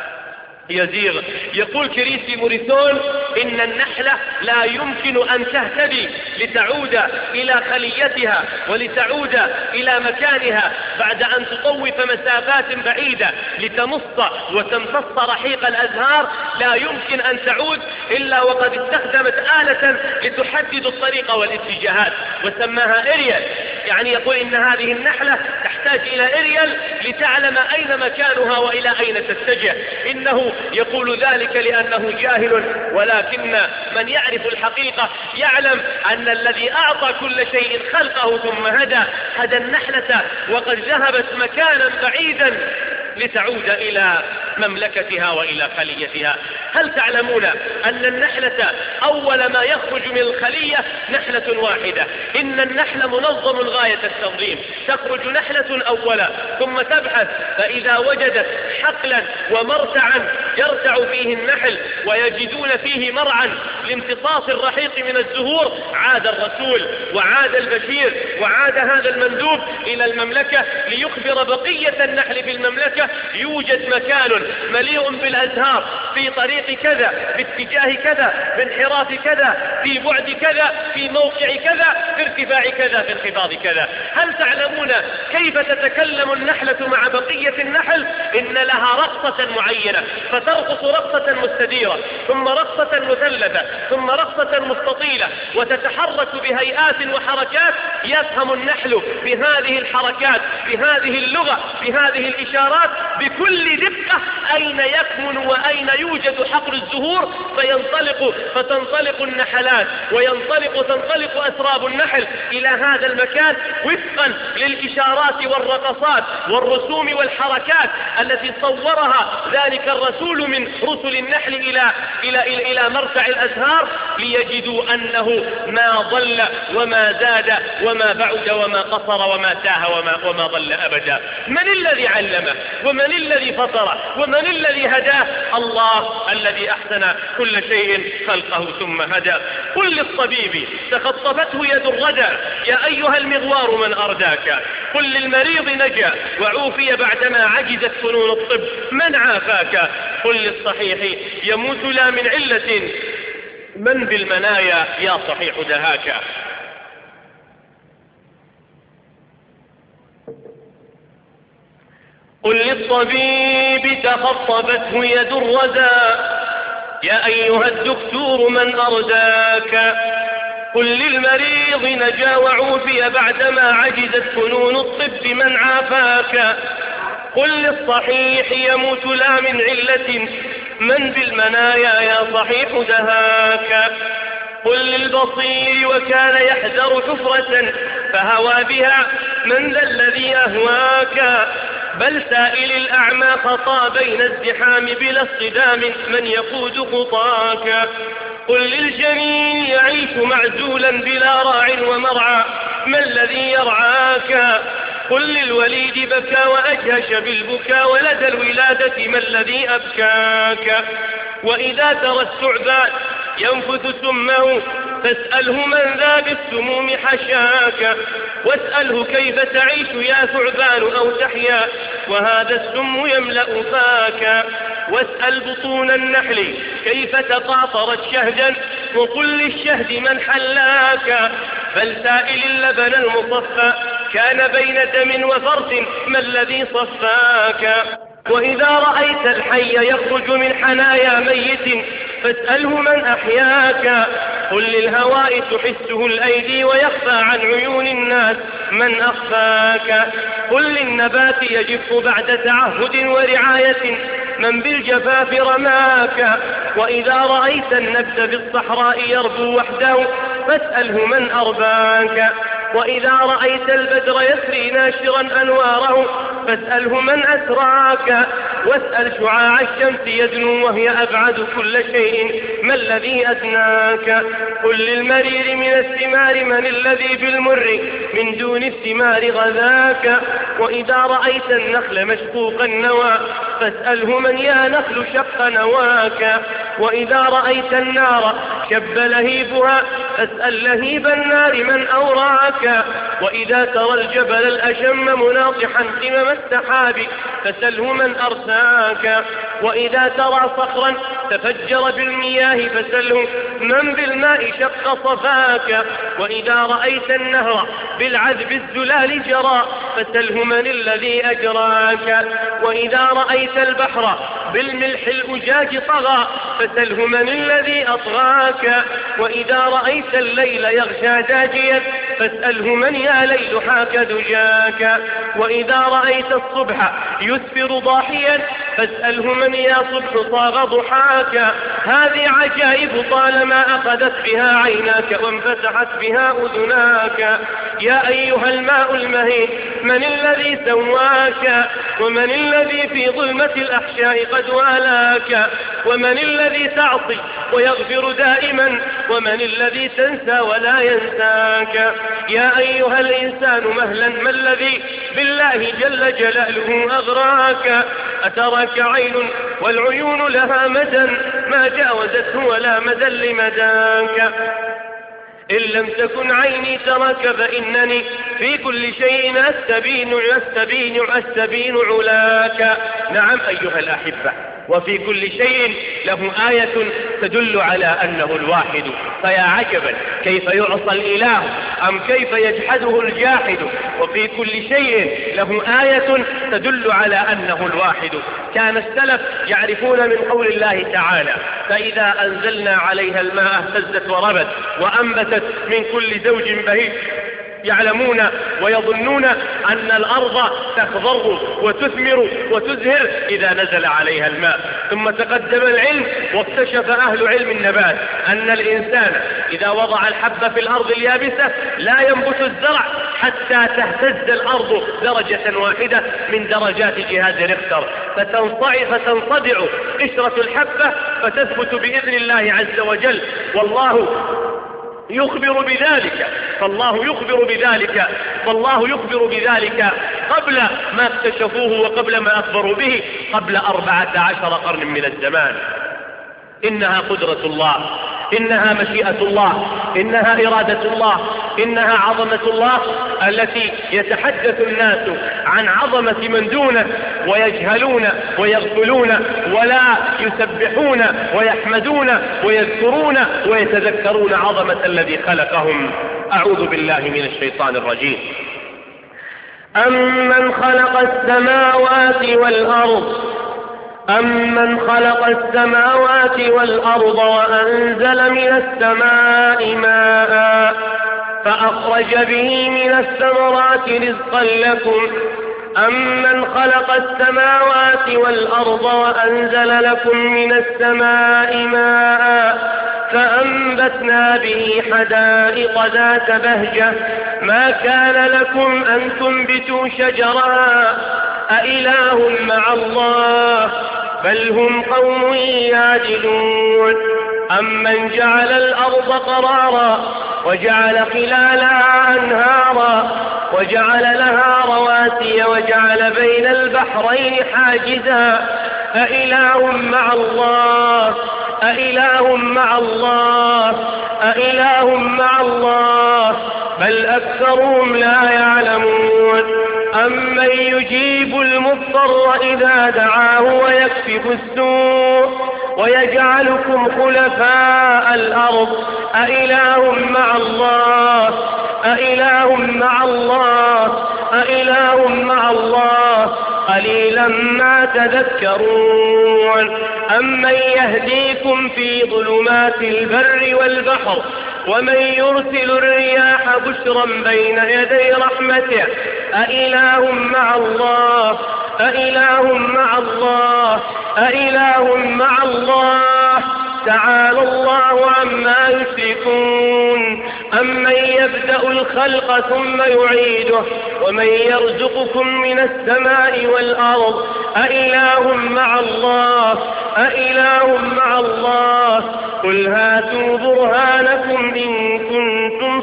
يزيغ. يقول كريسي موريسون إن النحلة لا يمكن أن تهتدي لتعود إلى خليتها ولتعود إلى مكانها بعد أن تطوف مسافات بعيدة لتمص وتمتص رحيق الأزهار. لا يمكن أن تعود إلا وقد استخدمت آلة لتحدد الطريق والاتجاهات وسماها إريال. يعني يقول إن هذه النحلة تحتاج إلى إريال لتعلم أين مكانها وإلى أين تتجه. إنه يقول ذلك لأنه جاهل، ولكن من يعرف الحقيقة يعلم أن الذي أعطى كل شيء خلقه ثم هدى النحلة وقد ذهبت مكانا بعيدا لتعود إلى مملكتها وإلى خليتها. هل تعلمون أن النحلة أول ما يخرج من الخلية نحلة واحدة؟ إن النحل منظم غاية التنظيم. تخرج نحلة أولا ثم تبحث، فإذا وجدت حقلا ومرتعا يرتع فيه النحل ويجدون فيه مرعا لامتصاص الرحيق من الزهور، عاد الرسول وعاد البشير وعاد هذا المندوب إلى المملكة ليخبر بقية النحل في المملكة يوجد مكان مليء بالأزهار في طريق كذا، باتجاه كذا، بانحراف كذا، في بعد كذا، في موقع كذا، في ارتفاع كذا، في انخفاض كذا. هل تعلمون كيف تتكلم النحلة مع بقية النحل؟ إن لها رقصة معينة، فترقص رقصة مستديرة ثم رقصة مثلثة ثم رقصة مستطيلة وتتحرك بهيئات وحركات. يفهم النحل بهذه الحركات، بهذه اللغة، بهذه الإشارات بكل دقة أين يكمن وأين يوجد حقل الزهور، فتنطلق النحلات تنطلق أسراب النحل إلى هذا المكان وفقا للإشارات والرقصات والرسوم والحركات التي صورها ذلك الرسول من رسل النحل إلى مرتع الأزهار، ليجدوا أنه ما ضل وما زاد وما بعد وما قصر وما تاه وما ضل أبدا. من الذي علمه ومن الذي فطره ومن الذي هداه؟ الله الذي أحسن كل شيء خلقه ثم هدى. قل للطبيب تخطفته يد الردى يا أيها المغوار من أرداك. قل للمريض نجا وعوفي بعدما عجزت فنون الطب من عافاك. قل للصحيح يموت لا من علة من بالمنايا يا صحيح دهاك. قل للطبيب تخطفته يد الردى يا أيها الدكتور من أرداك. قل للمريض نجا وعوفي بعدما عجزت فنون الطب من عافاك. قل للصحيح يموت لا من علة من بالمنايا يا صحيح دهاك. قل للبصير وكان يحذر حفرة فهوى بها من ذا الذي أهواك. بل سائل الأعمى خطى بين الزحام بلا اصطدام من يقود خطاك. قل للجنين يعيش معزولا بلا راع ومرعى ما الذي يرعاك. قل للوليد بكى وأجهش بالبكى ولدى الولادة ما الذي أبكاك. وإذا ترى الثعبان ينفث سمه فاسأله من ذا بالسموم حشاك. واسأله كيف تعيش يا ثعبان أو تحيا وهذا السم يملأ فاك. واسأل بطون النحل كيف تقاطرت شهدا وقل للشهد من حلاك. بل سائل اللبن المصفى كان بين دم وفرث ما الذي صفاك. وإذا رأيت الحي يخرج من حنايا ميت فاسأله من أحياك. قل للهواء تحسه الأيدي ويخفى عن عيون الناس من أخفاك. قل للنبات يجف بعد تعهد ورعاية من بالجفاف رماك. وإذا رأيت النبت في الصحراء يربو وحده فاسأله من أرباك. وإذا رأيت البدر يسري ناشرا أنواره فاسأله من أسراك. واسأل شعاع الشمس يدنو وهي أبعد كل شيء ما الذي أدناك. قل للمرير من الثمار من الذي بالمر من دون الثمار غذاك. وإذا رأيت النخل مشقوق النوى فاسأله من يا نخل شق نواك. وإذا رأيت النار شب لهيبها فاسأل لهيب النار من أوراك. وإذا ترى الجبل الأشم مناطحا قمم السحاب فسله من أرساك. وإذا ترى صخرا تفجر بالمياه فسله من بالماء شق صفاك. وإذا رأيت النهر بالعذب الزلال جرى فسله من الذي أجراك. وإذا رأيت البحر بالملح الأجاج طغى فسله من الذي أطغاك. وإذا رأيت الليل يغشى داجيا فاسأله من يا ليل حاك دجاك. وإذا رأيت الصبح يسفر ضاحيا فاسأله من يا صبح صاغ ضحاك. هذه عجائب طالما أخذت بها عيناك وانفتحت بها أذناك. يا أيها الماء المهين من الذي سواك. ومن الذي في ظلمة الأحشاء قد والاك. ومن الذي تعصي ويغفر دائما ومن الذي تنسى ولا ينساك. يا أيها الإنسان مهلا ما الذي بالله جل جلاله أغراك. أتراك عين والعيون لها مدى ما جاوزته ولا مدى لمداك. إن لم تكن عيني تراك فإنني في كل شيء أستبين علاك. نعم أيها الأحبة، وفي كل شيء له آية تدل على أنه الواحد. فيا عجبا كيف يعصى الإله أم كيف يجحده الجاحد. وفي كل شيء له آية تدل على أنه الواحد. كان السلف يعرفون من قول الله تعالى فإذا أنزلنا عليها الماء اهتزت وربت وأنبتت من كل زوج بهيج. يعلمون ويظنون أن الأرض تخضر وتثمر وتزهر إذا نزل عليها الماء. ثم تقدم العلم واكتشف أهل علم النبات أن الإنسان إذا وضع الحب في الأرض اليابسة لا ينبت الزرع حتى تهتز الأرض درجة واحدة من درجات جهاز ريختر فتنصدع قشرة الحبة فتثبت بإذن الله عز وجل. فالله يخبر بذلك قبل ما اكتشفوه وقبل ما أخبروا به قبل 14 قرن من الزمان. إنها قدرة الله، إنها مشيئة الله، إنها إرادة الله، إنها عظمة الله التي يتحدث الناس عن عظمة من دونه ويجهلون ويغفلون ولا يسبحون ويحمدون ويذكرون ويتذكرون عظمة الذي خلقهم. أعوذ بالله من الشيطان الرجيم. أمن خلق السماوات والأرض وأنزل من السماء ماء فأخرج به من الثمرات رزقا لكم. أمن خلق السماوات والأرض وأنزل لكم من السماء ماء فأنبتنا به حدائق ذات بهجة ما كان لكم أن تنبتوا شجرها أإله مع الله بل هم قوم يعدلون. أمن جعل الأرض قرارا وجعل خلالها أنهارا وجعل لها رواسي وجعل بين البحرين حاجزا أإله مع الله بل أكثرهم لا يعلمون. أمن يجيب المضطر إذا دعاه ويكشف السوء ويجعلكم خلفاء الأرض أإله مع الله قليلا ما تذكرون. أمن يهديكم في ظلمات البر والبحر ومن يرسل الرياح بشرا بين يدي رحمته أإله مع الله أإله مع الله أإله مع الله تعالى الله عما يشركون أمن يبدأ الخلق ثم يعيده ومن يرزقكم من السماء والأرض أإله مع الله أإله مع الله قل هاتوا برهانكم إن كنتم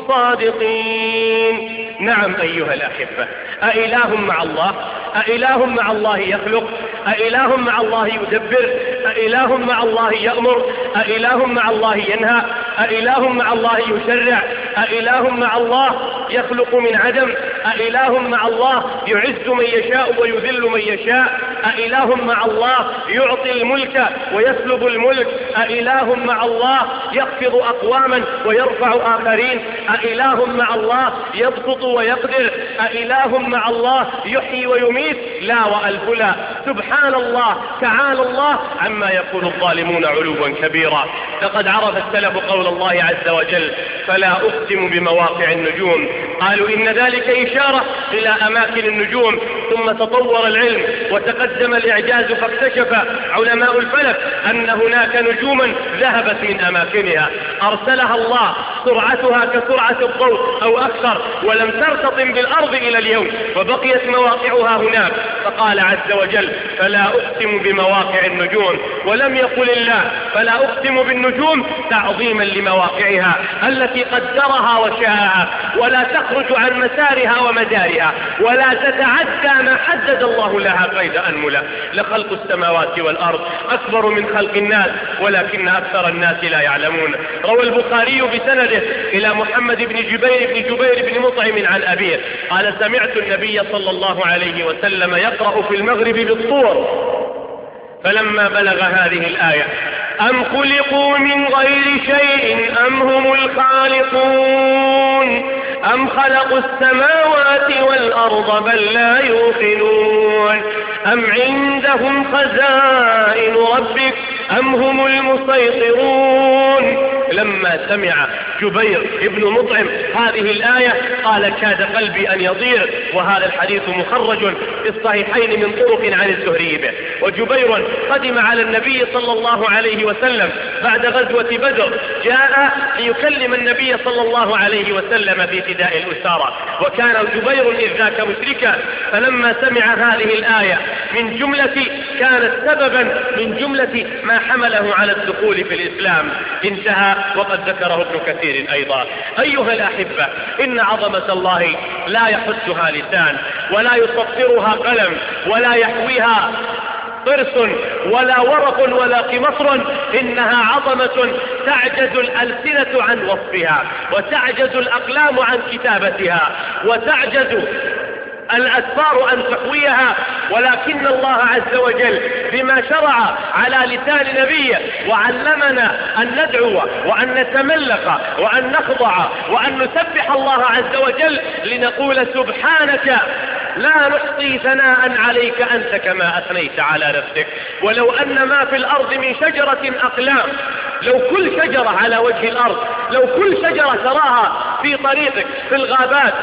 صادقين. نعم أيها الأحبة، أإله مع الله؟ أإله مع الله يخلق؟ أإله مع الله يدبر؟ أإله مع الله يأمر؟ أإله مع الله ينهى؟ أإله مع الله يشرع؟ أإله مع الله يخلق من عدم؟ أإله مع الله يعز من يشاء ويذل من يشاء؟ أإله مع الله يعطي الملك ويسلب الملك؟ أإله مع الله يخفض أقواما ويرفع آخرين؟ أإله مع الله يبسط ويقدر؟ أإله مع الله يحيي ويميت؟ لا وألف لا. سبحان الله، تعالى الله عما يقول الظالمون علوا كبيرا. لقد عرف السلف قول الله عز وجل فلا أقسم بمواقع النجوم، قالوا إن ذلك إشارة إلى أماكن النجوم، ثم تطور العلم وتقدم الإعجاز فاكتشف علماء الفلك أن هناك نجوما ذهبت من أماكنها أرسلها الله سرعتها كسرعة الضوء أو أكثر، ولم ترتطم بالأرض إلى اليوم وبقيت مواقعها هناك. فقال عز وجل فلا أقسم بمواقع النجوم، ولم يقل الله فلا أقسم بالنجوم تعظيما لمواقعها التي قدرها وشاءها، ولا تخرج عن مسارها ومدارها، ولا تتعدى ما حدد الله لها قيد أنملة. لخلق السماوات والأرض أكبر من خلق الناس ولكن أكثر الناس لا يعلمون. روى البخاري بسنده إلى محمد بن جبير بن مطعم عن أبيه قال سمعت النبي صلى الله عليه وسلم يقرأ في المغرب بالطور فلما بلغ هذه الآية أم خلقوا من غير شيء أم هم الخالقون أم خلقوا السماوات والأرض بل لا يوقنون أم عندهم خزائن ربك أم هم المسيطرون. لما سمع جبير ابن مطعم هذه الآية قال كاد قلبي أن يطير، وهذا الحديث مخرج في الصحيحين من طرق عن الزهري به. وجبير قدم على النبي صلى الله عليه وسلم بعد غزوة بدر، جاء ليكلم النبي صلى الله عليه وسلم في فداء الأسارى، وكان جبير إذ ذاك مشركا، فلما سمع هذه الآية كانت سببا من جملة ما حمله على الدخول في الإسلام. انتهى وقد ذكره ابن كثير أيضا. أيها الأحبة، إن عظمة الله لا يحسها لسان ولا يسطرها قلم ولا يحويها طرس ولا ورق ولا قمصر، إنها عظمة تعجز الألسنة عن وصفها وتعجز الأقلام عن كتابتها وتعجز الأسفار أن تحويها، ولكن الله عز وجل بما شرع على لسان نبيه وعلمنا أن ندعو وأن نتملق وأن نخضع وأن نسبح الله عز وجل لنقول سبحانك لا نحصي ثناء عليك أنت كما أثنيت على نفسك. ولو أن ما في الأرض من شجرة أقلام، لو كل شجرة على وجه الأرض، لو كل شجرة تراها في طريقك في الغابات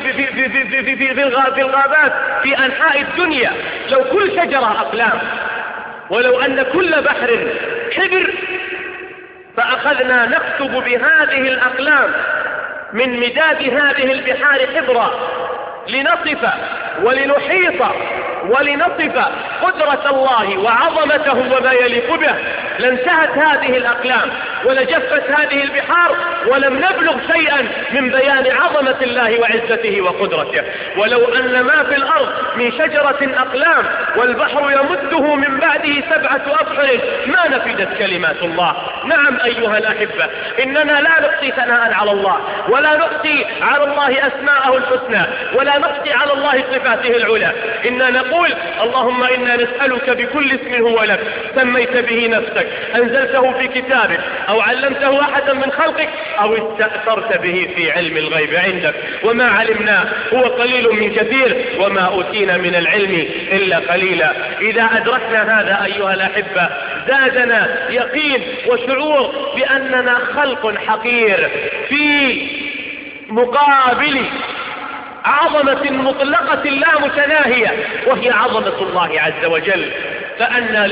في الغابات في أنحاء الدنيا، لو كل شجرة أقلام، ولو أن كل بحر حبر، فأخذنا نكتب بهذه الأقلام من مداد هذه البحار حبرا لنصف ولنحيط ولنصف قدرة الله وعظمته وما يليق به، لانتهت هذه الأقلام ولجفت هذه البحار ولم نبلغ شيئا من بيان عظمة الله وعزته وقدرته. ولو أن ما في الأرض من شجرة أقلام والبحر يمده من بعده 7 أبحر ما نفدت كلمات الله. نعم أيها الأحبة، إننا لا نحصي ثناء على الله ولا نحصي على الله أسماءه الحسنى ولا نحصي على الله صفاته العلى. إنا نقول اللهم إنا نسألك بكل اسم هو لك سميت به نفسك أنزلته في كتابك أو علمته أحدا من خلقك أو استأثرت به في علم الغيب عندك وما علمنا هو قليل من كثير وما أوتينا من العلم إلا قليلا. إذا أدركنا هذا أيها الأحبة زادنا يقين وشعور بأننا خلق حقير في مقابل عظمة مطلقة لا متناهية، وهي عظمة الله عز وجل. فأنى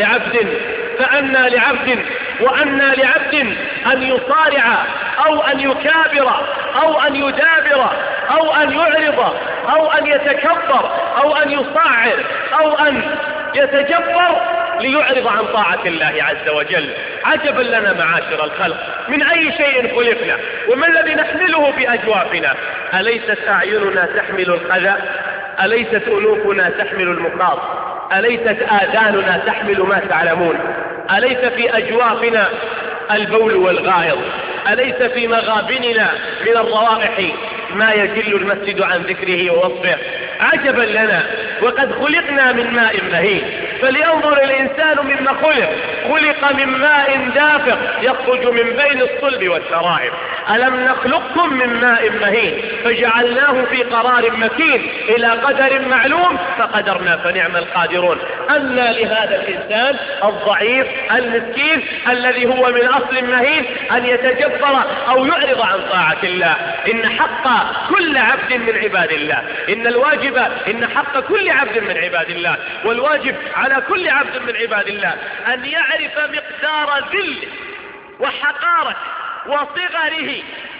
لعبد وأنى لعبد أن يصارع أو أن يكابر أو أن يدابر أو أن يعرض أو أن يتكبر أو أن يصاعر أو أن يتجبر ليعرض عن طاعة الله عز وجل. عجبا لنا معاشر الخلق، من أي شيء خلقنا؟ وما الذي نحمله بأجوافنا؟ أليست أعيننا تحمل القذى؟ أليست أنوفنا تحمل المخاط؟ أليست آذاننا تحمل ما تعلمون؟ أليس في أجوافنا البول والغائط؟ أليس في مغابننا من الروائح ما يجل المسجد عن ذكره ووصفه؟ عجبا لنا، وقد خلقنا من ماء مهين. فلينظر الإنسان مما خلق من ماء دافق يخرج من بين الصلب والترائب. ألم نخلقكم من ماء مهين فجعلناه في قرار مكين إلى قدر معلوم فقدرنا فنعم القادرون. أنى لهذا الإنسان الضعيف المسكين الذي هو من أصل مهين أن يتجبر أو يعرض عن طاعة الله؟ إن حق كل عبد من عباد الله، إن حق كل عبد من عباد الله، والواجب على كل عبد من عباد الله أن يعرف مقدار ذله وحقارة وصغره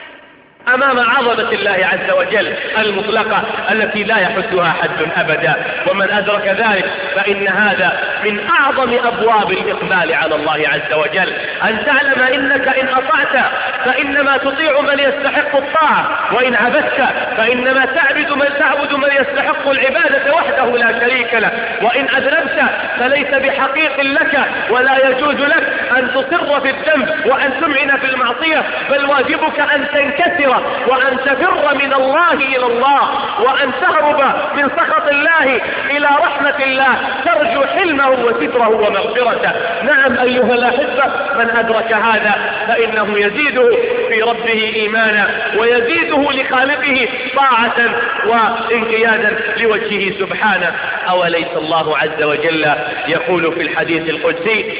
أمام عظمة الله عز وجل المطلقة التي لا يحدها حد أبدا. ومن أدرك ذلك فإن هذا من أعظم أبواب الإقبال على الله عز وجل، أن تعلم إنك إن أطعت فإنما تطيع من يستحق الطاعة، وإن عبدت فإنما تعبد من يستحق العبادة وحده لا شريك له، وإن أذنبت فليس بحقيق لك ولا يجوز لك أن تصر في الذنب وأن تمعن في المعصية، بل واجبك أن تنكسر وأن تفر من الله إلى الله، وأن تهرب من سخط الله إلى رحمة الله، ترجو حلمه وستره ومغفرته. نعم أيها الأحبة، من أدرك هذا فإنه يزيده في ربه إيمانا ويزيده لخالقه طاعة وانقيادا لوجهه سبحانه. أوليس الله عز وجل يقول في الحديث القدسي: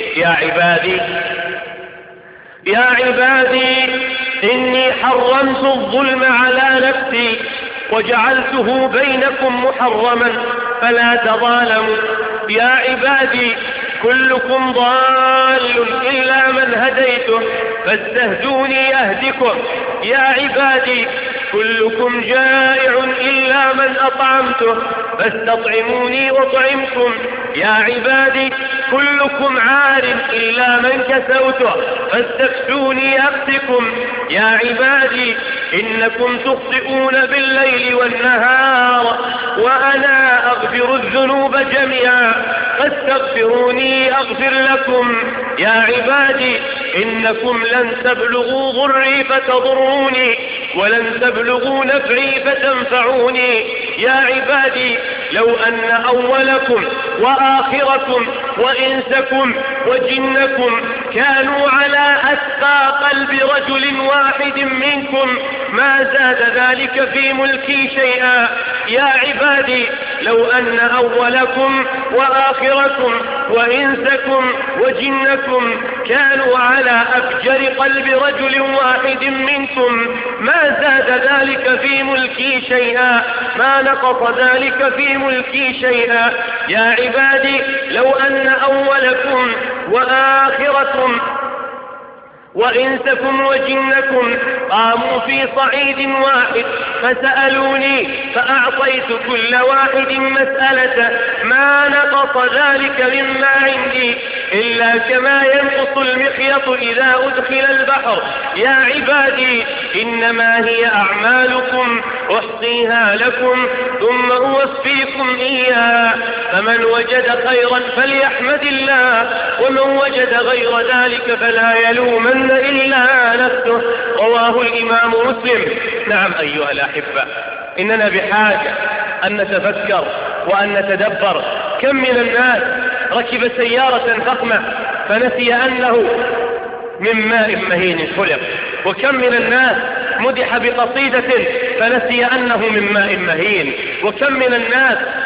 يا عبادي إني حرمت الظلم على نفسي وجعلته بينكم محرما فلا تظالموا. يا عبادي كلكم ضال إلا من هديته فاستهدوني أهدكم. يا عبادي كلكم جائع إلا من أطعمته فاستطعموني أطعمكم. يا عبادي كلكم عار إلا من كسوته فاستكسوني أكسكم. يا عبادي إنكم تخطئون بالليل والنهار وأنا أغفر الذنوب جميعا فاستغفروني أغفر لكم. يا عبادي إنكم لن تبلغوا ضري فتضروني ولن تبلغوا نفعي فتنفعوني. يا عبادي لو أن أولكم وآخركم وإنسكم وجنكم كانوا على أتقى قلب رجل واحد منكم ما زاد ذلك في ملكي شيئا. يا عبادي لو أن أولكم وآخركم وإنسكم وجنكم كانوا على أفجر قلب رجل واحد منكم ما زاد ذلك في ملكي شيئا، ما نقص ذلك في ملكي شيئا. يا عبادي لو أن أولكم وآخركم وإنسكم وجنكم قاموا في صعيد واحد فسألوني فأعطيت كل واحد مسألة ما نقص ذلك مما عندي إلا كما ينقص المخيط إذا أدخل البحر. يا عبادي إنما هي أعمالكم أحصيها لكم ثم أوفيكم إياها، فمن وجد خيرا فليحمد الله ومن وجد غير ذلك فلا يلومن إلا نفسه. رواه الإمام مسلم. نعم أيها الأحبة، إننا بحاجة أن نتفكر وأن نتدبر. كم من الناس ركب سيارة فخمة فنسي أنه من ماء مهين خلق، وكم من الناس مدح بقصيدة فنسي أنه من ماء مهين، وكم من الناس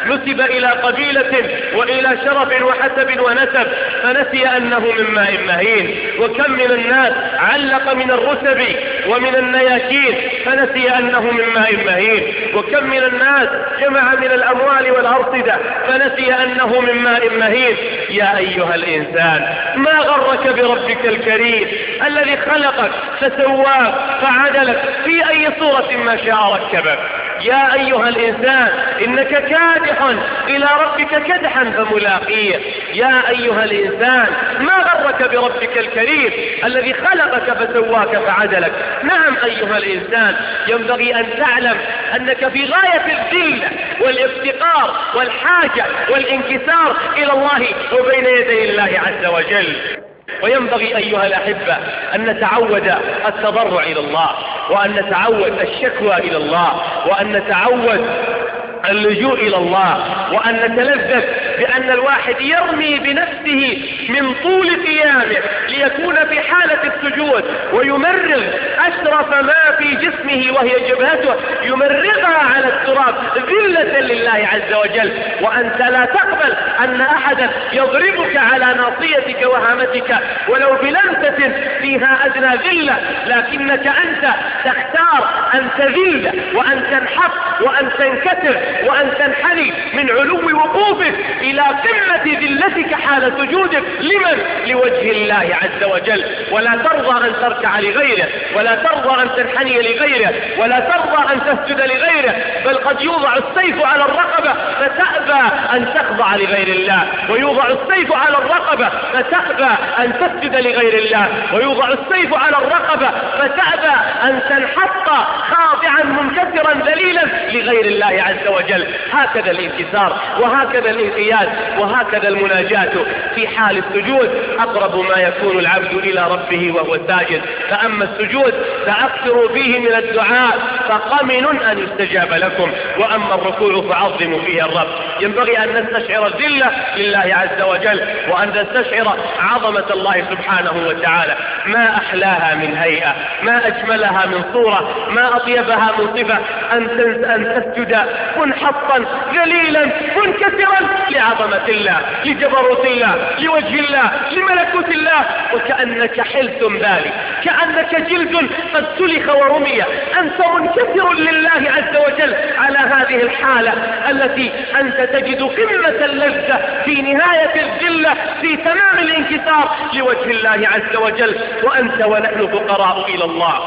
نسب إلى قبيلة وإلى شرف وحسب ونسب فنسي أنه من ماء مهين. وكم من الناس علق من الرسب ومن النياشين فنسي أنه من ماء مهين. وكم من الناس جمع من الأموال والأرصدة فنسي أنه من ماء مهين. يا أيها الإنسان ما غرك بربك الكريم الذي خلقك فسواك فعدلك في أي صورة ما شاء ركبك. يا أيها الإنسان إنك كادح إلى ربك كدحا فملاقيه. يا أيها الإنسان ما غرك بربك الكريم الذي خلقك فسواك فعدلك. نعم أيها الإنسان ينبغي أن تعلم أنك في غاية الذلة والافتقار والحاجة والانكسار إلى الله وبين يدي الله عز وجل. وينبغي أيها الأحبة أن نتعود التضرع إلى الله، وأن نتعود الشكوى إلى الله، وأن نتعود اللجوء إلى الله، وأن نتلذذ بأن الواحد يرمي بنفسه من طول قيامه ليكون في حالة السجود ويمرغ أشرف ما في جسمه وهي جبهته يمرغها على التراب ذلة لله عز وجل. وأنت لا تقبل أن أحدا يضربك على ناصيتك وهامتك ولو بلمسة فيها أدنى ذلة، لكنك أنت تختار أن تذل وأن تنحط وأن تنكسر وأن تنحني من علو وقوفك إلى قمة ذلتك حال سجودك. لمن؟ لوجه الله عز وجل. ولا ترضى أن تركع لغيره، ولا ترضى أن تنحني لغيره، ولا ترضى أن تسجد لغيره، بل قد يوضع السيف على الرقبة فتأبى أن تخضع لغير الله، ويوضع السيف على الرقبة فتأبى أن تسجد لغير الله، ويوضع السيف على الرقبة فتأبى أن تنحط خاضعا منكسرا ذليلا لغير الله عز وجل. هكذا الانكسار وهكذا الانقياد وهكذا المناجاة في حال السجود. أقرب ما يكون العبد إلى ربه وهو ساجد. فأما السجود فأكثروا فيه من الدعاء فقمن أن يستجاب لكم، وأما الركوع فعظموا فيه الرب. ينبغي أن نستشعر الذلة لله عز وجل، وأن نستشعر عظمة الله سبحانه وتعالى. ما أحلاها من هيئة، ما أجملها من صورة، ما أطيبها من صفة أن تسجد منحطا ذليلا منكسرا لعظمة الله، لجبروت الله، لوجه الله، لملكوت الله، وكأنك حلت ذلك، كأنك جلد قد سلخ ورمي. أنت منكسر لله عز وجل على هذه الحالة التي أنت تجد قمة اللذة في نهاية الذلة في تمام الانكسار لوجه الله عز وجل، وأنت ونحن فقراء إلى الله.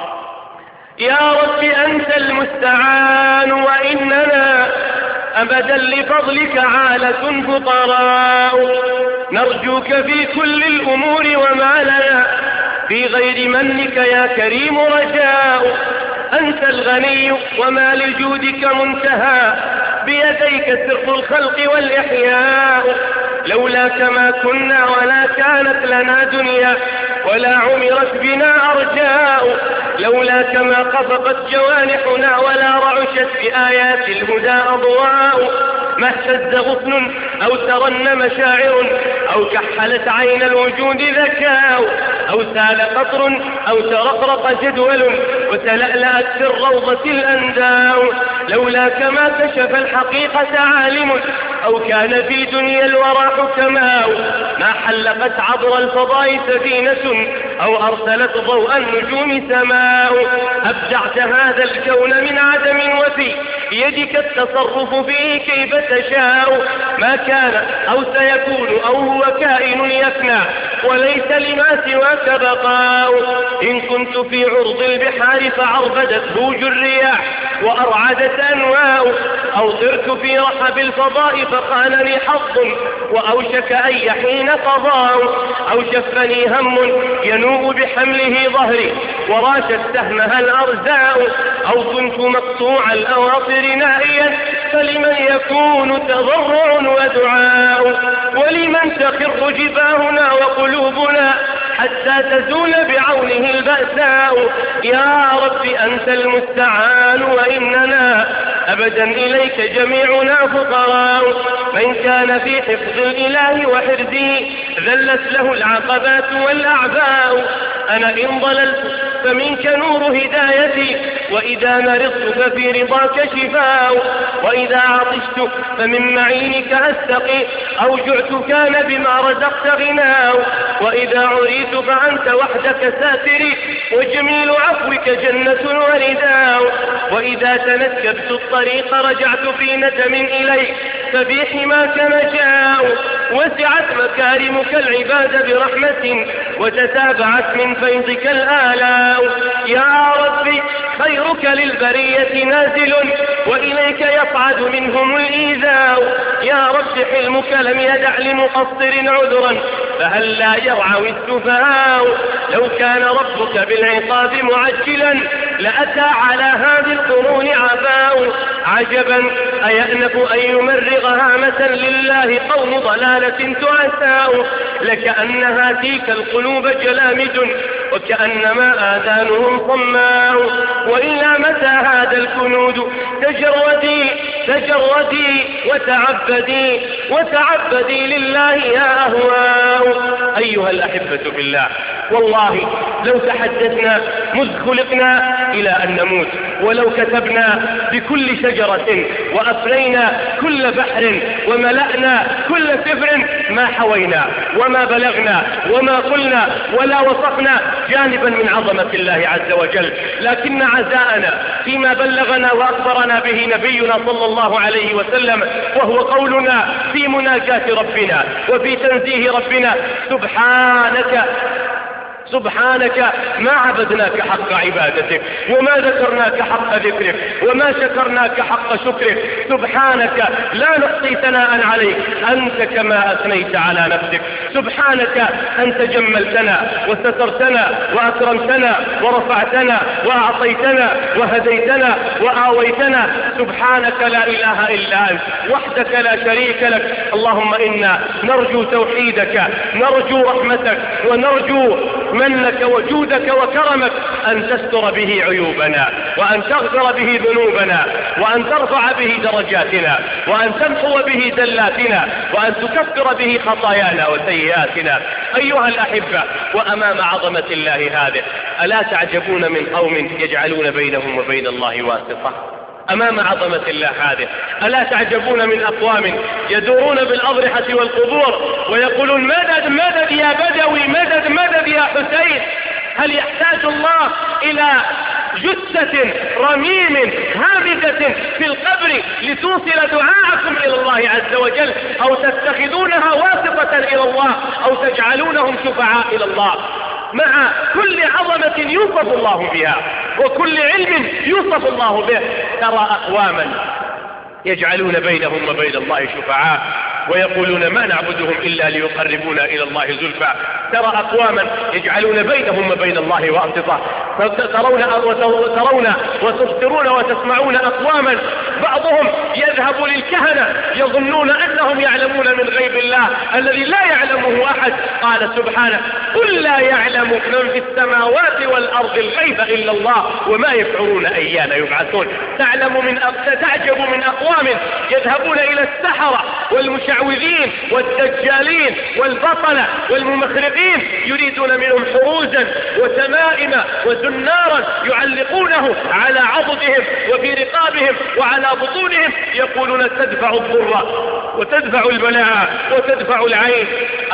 يا رب أنت المستعان وإننا أبدا لفضلك عالة فقراء، نرجوك في كل الأمور وما لنا في غير منك يا كريم رجاء. أنت الغني وما لجودك منتهى، بيديك سر الخلق والإحياء. لولاك ما كنا ولا كانت لنا دنيا ولا عمرت بنا أرجاء. لولاك ما خفقت جوانحنا ولا رعشت بآيات الهدى أضواء. ما اهتز غصن أو ترنم شاعر أو كحلت عين الوجود ذكاء، أو سال قطر أو ترقرق جدول وتلألأت في الروضة الأنداء. لولاك ما كشف الحقيقة عالم أو كان في دنيا الورى حكماء. ما حلقت عبر الفضاء سفينة أو أرسلت ضوء النجوم سماء. أبدعت هذا الكون من عدم وفي يدك التصرف فيه كيف تشاء. ما كان أو سيكون أو هو كائن يفنى وليس لما سواك بقاء. إن كنت في عرض البحار فعربدت بوج الرياح وأرعدت أنواء، أو طرت في رحب الفضاء فخانني حظ وأوشك أن يحين قضاء، أو شفني هم ينوء بحمله ظهري وراشت سهمها الأرزاء، أو كنت مقطوع الأواصر نائيا فلمن يكون تضرع ودعاء. ولمن تخر جباهنا وقلوبنا حتى تزول بعونه البأساء. يا رب أنت المستعان وإننا أبدا إليك جميعنا فقراء. من كان في حفظ الإله وحرزه ذلت له العقبات والأعباء. أنا إن ضللت فمنك نور هدايتي، وإذا مرضت ففي رضاك شفاء، وإذا عطشت فمن معينك أستقي، أو جعت كان بما رزقت غناء، وإذا عريت فأنت وحدك ساتري، وجميل عفوك جنة ورداء، وإذا تنكبت الطريق رجعت في ندم إليك، ففي حماك مجاء، وسعت مكارمك العباد برحمة، وتتابعت من فيضك الآلاء. يا ربي خيرك للبرية نازل، وإليك يصعد منهم الإيذاء، يا رب حلمك لم يدع لمقصر عذرا، فهل لا يرعوي السفهاء، لو كان ربك بالعقاب معجلا لأتى على هذه القرون عفاء، عجبا أيأنف أن يمرغ هامة لله قوم ضلالة تعساء، لكأن هاتيك القلوب جلامد، وكأنما آذانهم صماء، وإلا متى هذا الكنود تجردي وتعبدي لله يا أهواء. أيها الأحبة في الله، والله لو تحدثنا مذ خلقنا إلى أن نموت، ولو كتبنا بكل شجرة وأفنينا كل بحر وملأنا كل سفر ما حوينا وما بلغنا وما قلنا ولا وصفنا جانبا من عظمة الله عز وجل، لكن عزاءنا فيما بلغنا وأخبرنا به نبينا صلى الله عليه وسلم، وهو قولنا في مناجاة ربنا وفي تنزيه ربنا: سبحانك ما عبدناك حق عبادتك، وما ذكرناك حق ذكرك، وما شكرناك حق شكرك، سبحانك لا نحصي ثناء عليك أنت كما أثنيت على نفسك، سبحانك أنت جملتنا وسترتنا وأكرمتنا ورفعتنا وأعطيتنا وهديتنا وآويتنا، سبحانك لا إله إلا أنت وحدك لا شريك لك. اللهم إنا نرجو توحيدك، نرجو رحمتك، ونرجو منك وجودك وكرمك، أن تستر به عيوبنا، وأن تغفر به ذنوبنا، وأن ترفع به درجاتنا، وأن تمحو به زلاتنا، وأن تكفر به خطايانا وسيئاتنا. أيها الأحبة، وأمام عظمة الله هذه ألا تعجبون من قوم يجعلون بينهم وبين الله واسطة؟ أمام عظمة الله هذه ألا تعجبون من أقوام يدورون بالأضرحة والقبور ويقولون: مدد مدد يا بدوي، مدد مدد يا حسين. هل يحتاج الله إلى جثة رميم هامدة في القبر لتوصل دعاءكم إلى الله عز وجل، أو تتخذونها واسطة إلى الله، أو تجعلونهم شفعاء إلى الله؟ مع كل عظمة يوصف الله بها وكل علم يوصف الله به، ترى أقواما يجعلون بينهم وبين الله شفعاء ويقولون: ما نعبدهم إلا ليقربونا إلى الله زلفى. ترى أقواما يجعلون بينهم وبين الله واسطة. ترون وتبصرون وتسمعون أقواما بعضهم يذهب للكهنة يظنون أنهم يعلمون من غيب الله الذي لا يعلمه أحد. قال سبحانه: قل لا يعلم من في السماوات والأرض الغيب إلا الله وما يشعرون أيان يبعثون. تعجب من أقوام يذهبون إلى السحرة والمشعوذين والدجالين والبطلة والممخرقين، يريدون منهم حروزا وتمائم وزنارا يعلقونه على عضدهم وفي رقابهم وعلى بطونهم، يقولون: تدفع الضر وتدفع البلاء وتدفع العين.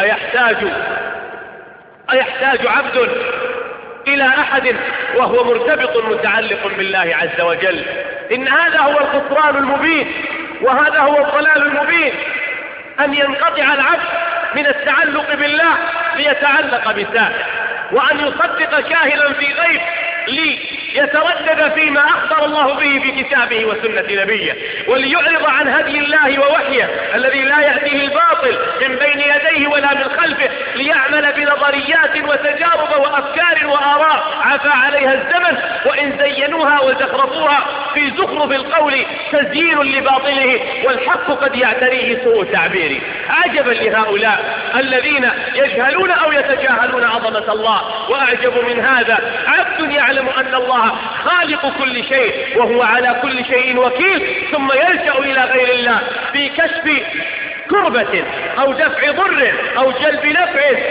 أيحتاج عبد إلى أحد وهو مرتبط متعلق بالله عز وجل؟ إن هذا هو الخسران المبين، وهذا هو الضلال المبين، أن ينقطع العبد من التعلق بالله ليتعلق بساحر، وأن يصدق كاهنا في غيب ليتردد فيما أخبر الله به في كتابه وسنة نبيه، وليعرض عن هدي الله ووحيه الذي لا يأتيه الباطل من بين يديه ولا من خلفه، ليعمل بنظريات وتجارب وأفكار وآراء عفى عليها الزمن، وإن زينوها وزخرفوها في زخرف القول تزيين لباطله، والحق قد يعتريه سوء تعبيره. عجبا لهؤلاء الذين يجهلون أو يتجاهلون عظمة الله. وأعجب من هذا عبد يعلم أن الله خالق كل شيء وهو على كل شيء وكيل، ثم يلجأ إلى غير الله في كشف كربة أو دفع ضر أو جلب نفع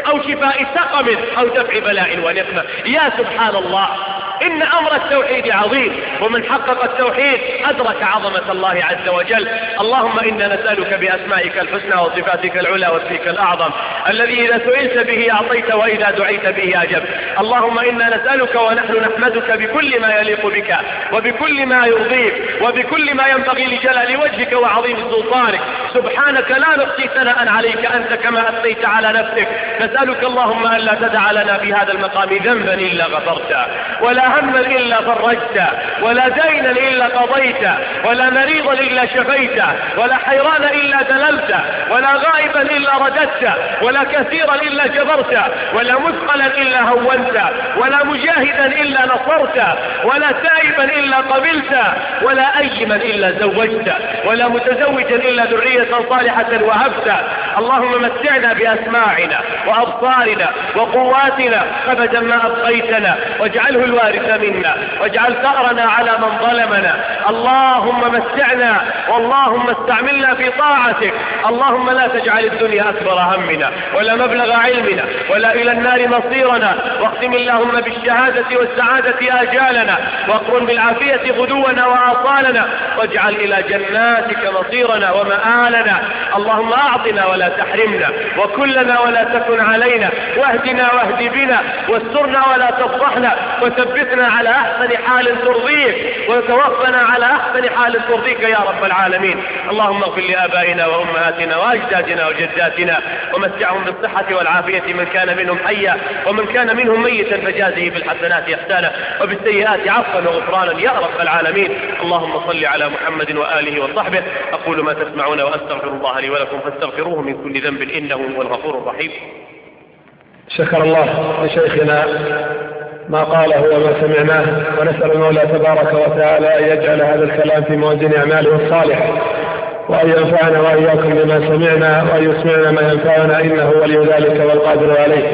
أو شفاء سقم أو دفع بلاء ونقمة. يا سبحان الله، إن أمر التوحيد عظيم، ومن حقق التوحيد أدرك عظمة الله عز وجل. اللهم إنا نسألك بأسمائك الحسنى وصفاتك العلى واسمك الأعظم الذي إذا سئلت به أعطيت وإذا دعيت به أجبت. اللهم إنا نسألك ونحن نحمدك بكل ما يليق بك وبكل ما يرضيك وبكل ما ينبغي لجلال وجهك وعظيم سلطانك. سبحانك لا نحصي ثناء عليك أنت كما أثنيت على نفسك. نسألك اللهم ألا تدع لنا في هذا المقام ذنبا إلا غفرته، ولا هما إلا فرجته، ولا دينا إلا قضيته، ولا مريضا إلا شفيته، ولا حيران إلا دللته، ولا غائبا إلا رددته، ولا كثيرا إلا جبرته، ولا مثقلا إلا هونته، ولا مجاهدا إلا نصرته، ولا تائبا إلا قبلته، ولا أيما إلا زوجته، ولا متزوجا إلا ذرية صالحة وهبته. اللهم متعنا بأسماعنا وأبصارنا وقواتنا أبدا ما أبقيتنا، واجعله الوارث منا، واجعل ثأرنا على من ظلمنا. اللهم متعنا، واللهم استعملنا في طاعتك. اللهم لا تجعل الدنيا أكبر همنا ولا مبلغ علمنا ولا إلى النار مصيرنا، واختم اللهم بالشهادة والسعادة آجالنا، واقرن بالعافية غدونا وآصالنا، واجعل إلى جناتك مصيرنا ومآلنا. اللهم أعطنا ولا تحرمنا، وكلنا ولا تكن علينا، واهدنا واهد بنا، واسترنا ولا تفضحنا، وثبتنا على أحسن حال ترضيك، وتوفنا على أحسن حال ترضيك يا رب العالمين. اللهم اغفر لآبائنا وأمهاتنا وأجدادنا وجداتنا، ومتعهم بالصحة والعافية من كان منهم حيا، ومن كان منهم ميتا فجازه بالحسنات إحسانا وبالسيئات عفوا وغفرانا يا رب العالمين. اللهم صل على محمد وآله وصحبه. أقول ما تسمعون وأستغفر الله لي ولكم فاستغفروه من كل ذنب إنه هو الغفور الرحيم. شكر الله لشيخنا ما قاله وما سمعناه، ونسأل المولى تبارك وتعالى أن يجعل هذا الكلام في موازين أعماله الصالحة، وأن ينفعنا وإياكم بما سمعنا، وأن يسمعنا ما ينفعنا إنه ولي ذلك والقادر عليه.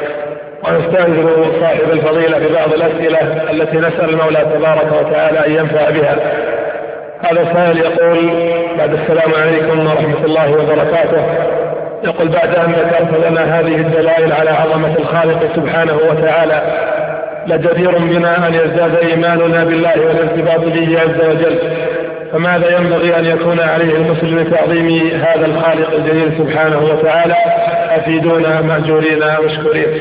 ونستأذن صاحب الفضيلة ببعض الأسئلة التي نسأل المولى تبارك وتعالى أن ينفع بها. هذا السائل يقول: بعد السلام عليكم ورحمة الله وبركاته. يقول: بعد أن ذكرت لنا هذه الدلائل على عظمة الخالق سبحانه وتعالى، لجدير بنا أن يزداد إيماننا بالله والارتباط به عز وجل، فماذا ينبغي أن يكون عليه المسلم لتعظيم هذا الخالق الجليل سبحانه وتعالى؟ أفيدونا مأجورين مشكورين.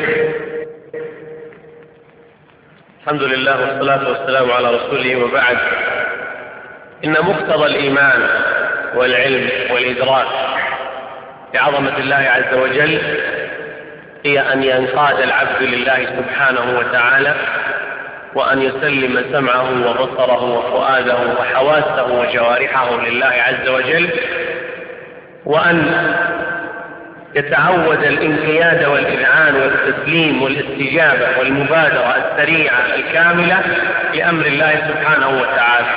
الحمد لله والصلاة والسلام على رسوله، وبعد. إن مقتضى الإيمان والعلم والإدراك بعظمة الله عز وجل هي أن ينقاد العبد لله سبحانه وتعالى، وأن يسلم سمعه وبصره وفؤاده وحواسه وجوارحه لله عز وجل، وأن يتعود الانقياد والإذعان والتسليم والاستجابة والمبادرة السريعة الكاملة لأمر الله سبحانه وتعالى.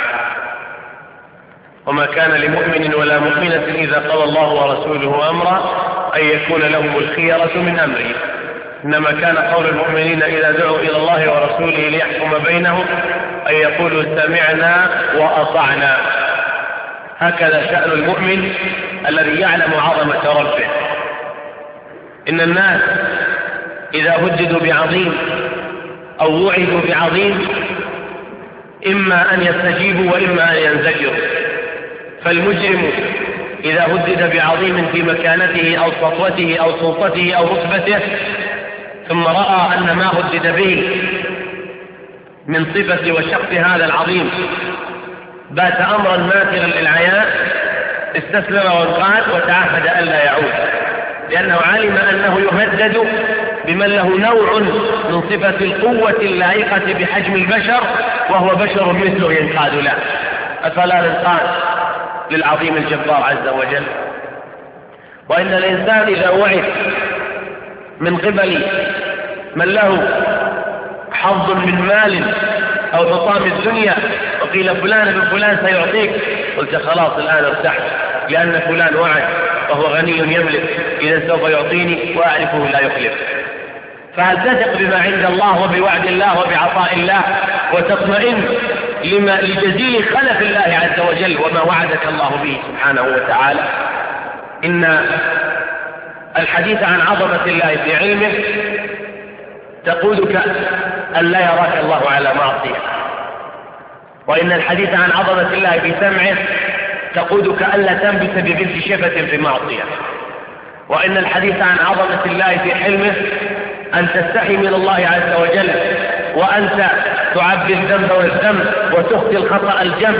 وما كان لمؤمن ولا مؤمنة إذا قضى الله ورسوله أمرا أن يكون لهم الخيرة من أمره، إنما كان قول المؤمنين إذا دعوا إلى الله ورسوله ليحكم بينهم أن يقولوا سمعنا وأطعنا. هكذا شأن المؤمن الذي يعلم عظمة ربه. إن الناس إذا هددوا بعظيم أو وعدوا بعظيم إما أن يستجيبوا وإما أن ينزجروا. فالمجرم إذا هدد بعظيم في مكانته أو سطوته أو سلطته أو رتبته، ثم رأى أن ما هدد به من صفة وشخص هذا العظيم بات أمرا ماثلا للعيان، استسلم وانقاد وتعهد ألا يعود، لأنه علم أنه يهدد بمن له نوع من صفة القوة اللائقة بحجم البشر، وهو بشر مثله ينقاد له. أفلا ننقاد للعظيم الجبار عز وجل؟ وإن الإنسان إذا وعد من قبل من له حظ من مال أو حطام الدنيا وقيل فلان ابن فلان سيعطيك، قلت خلاص الآن ارتحت، لأن فلان وعد وهو غني يملك، إذا سوف يعطيني وأعرفه لا يخلف. فهل تثق بما عند الله وبوعد الله وبعطاء الله وتطمئن لجزيل خلف الله عز وجل وما وعدك الله به سبحانه وتعالى؟ إن الحديث عن عظمة الله في علمه تقودك أن لا يراك الله على معصية، وإن الحديث عن عظمة الله في سمعه تقودك ألا تنبت ببنت شفة في معصية، وإن الحديث عن عظمة الله في حلمه أن تستحي من الله عز وجل وأنت تعبي الذنب والذنب وتخطي الخطأ الجم،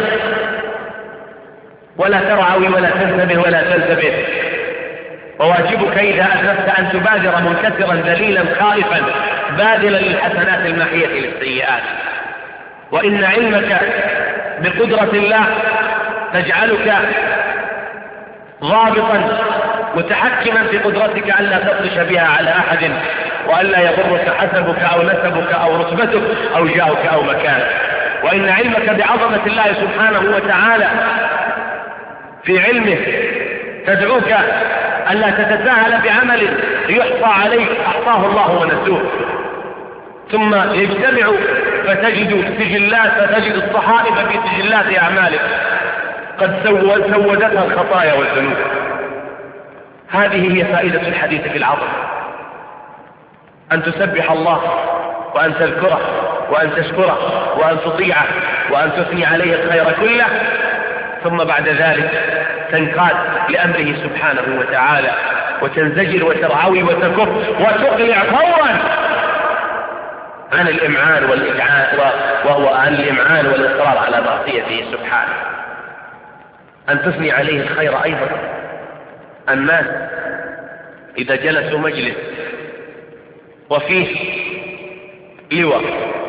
ولا ترعوي ولا تنتبه ولا تنتبه. وواجبك إذا أذنبت أن تبادر منكسرا ذليلا خائفا باذلا للحسنات الماحية للسيئات. وإن علمك بقدرة الله تجعلك ضابطا متحكما في قدرتك ألا تبطش بها على أحد، وألا يضرك حسبك أو نسبك أو رتبتك أو جاهك أو مكانك. وإن علمك بعظمة الله سبحانه وتعالى في علمه تدعوك ألا تتساهل بعمل يحصى عليك أحصاه الله ونسوه، ثم يجتمع فتجد الصحائف في سجلات أعمالك قد سودتها الخطايا والذنوب. هذه هي فائدة الحديث في العظمة، أن تسبح الله وأن تذكره وأن تشكره وأن تطيعه وأن تثني عليه الخير كله، ثم بعد ذلك تنقاد لأمره سبحانه وتعالى وتنزجر وترعوي وتكف وتقلع فورا عن الإمعان وهو عن الإمعان والإصرار على معصيته سبحانه. أن تثني عليه الخير أيضا. الناس إذا جلسوا مجلس وفيه لواء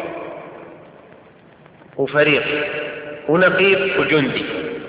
وفريق ونقيب وجندي،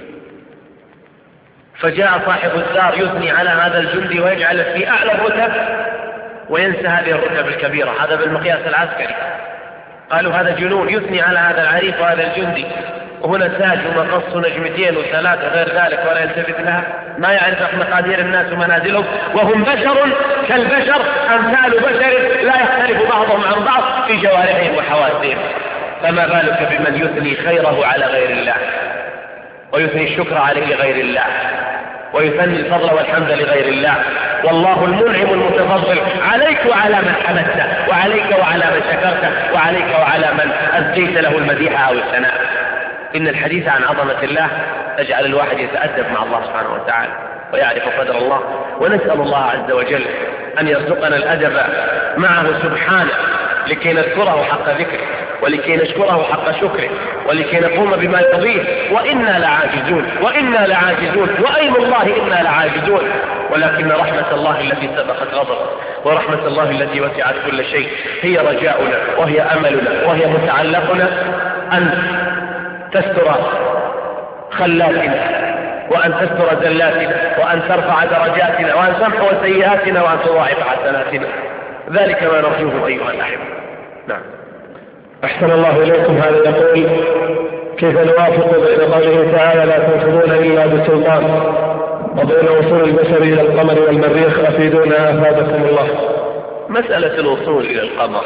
فجاء صاحب الدار يثني على هذا الجندي ويجعل في أعلى الرتب وينسى هذه الرتب الكبيرة، هذا بالمقياس العسكري. قالوا هذا جنون، يثني على هذا العريف وهذا الجندي، وهنا تاج ومقص ونجمتين وثلاثة غير ذلك ولا يلتفت لها، ما يعرف مقادير الناس ومنازلهم، وهم بشر كالبشر أمثال بشر لا يختلف بعضهم عن بعض في جوارحهم وحواسهم. فما بالك بمن يثني خيره على غير الله ويثني الشكر عليه لغير الله ويثني الفضل والحمد لغير الله. والله المنعم المتفضل عليك وعلى من حمدته، وعليك وعلى من شكرته، وعليك وعلى من أزكيت له المديح أو الثناء. إن الحديث عن عظمة الله يجعل الواحد يتأدب مع الله سبحانه وتعالى ويعرف قدر الله، ونسأل الله عز وجل أن يرزقنا الأدب معه سبحانه لكي نذكره حق ذكره ولكي نشكره حق شكره ولكي نقوم بما يرضيه. وإنا لعاجزون وأيم الله إنا لعاجزون، ولكن رحمة الله التي سبقت غضبه ورحمة الله التي وسعت كل شيء هي رجاؤنا وهي أملنا وهي متعلقنا أن تستر خلاتنا وأن تستر زلاتنا وأن ترفع درجاتنا وأن تمحو سيئاتنا وأن تضاعف حسناتنا. ذلك ما نرجوه أيها الأحبة. نعم. أحسن الله إليكم. هذا يقول: كيف نوافق بين قوله تعالى لا تنفذون إلا بسلطان وبين وصول البشر إلى القمر والمريخ؟ أفيدونا أفادكم الله. مسألة الوصول إلى القمر،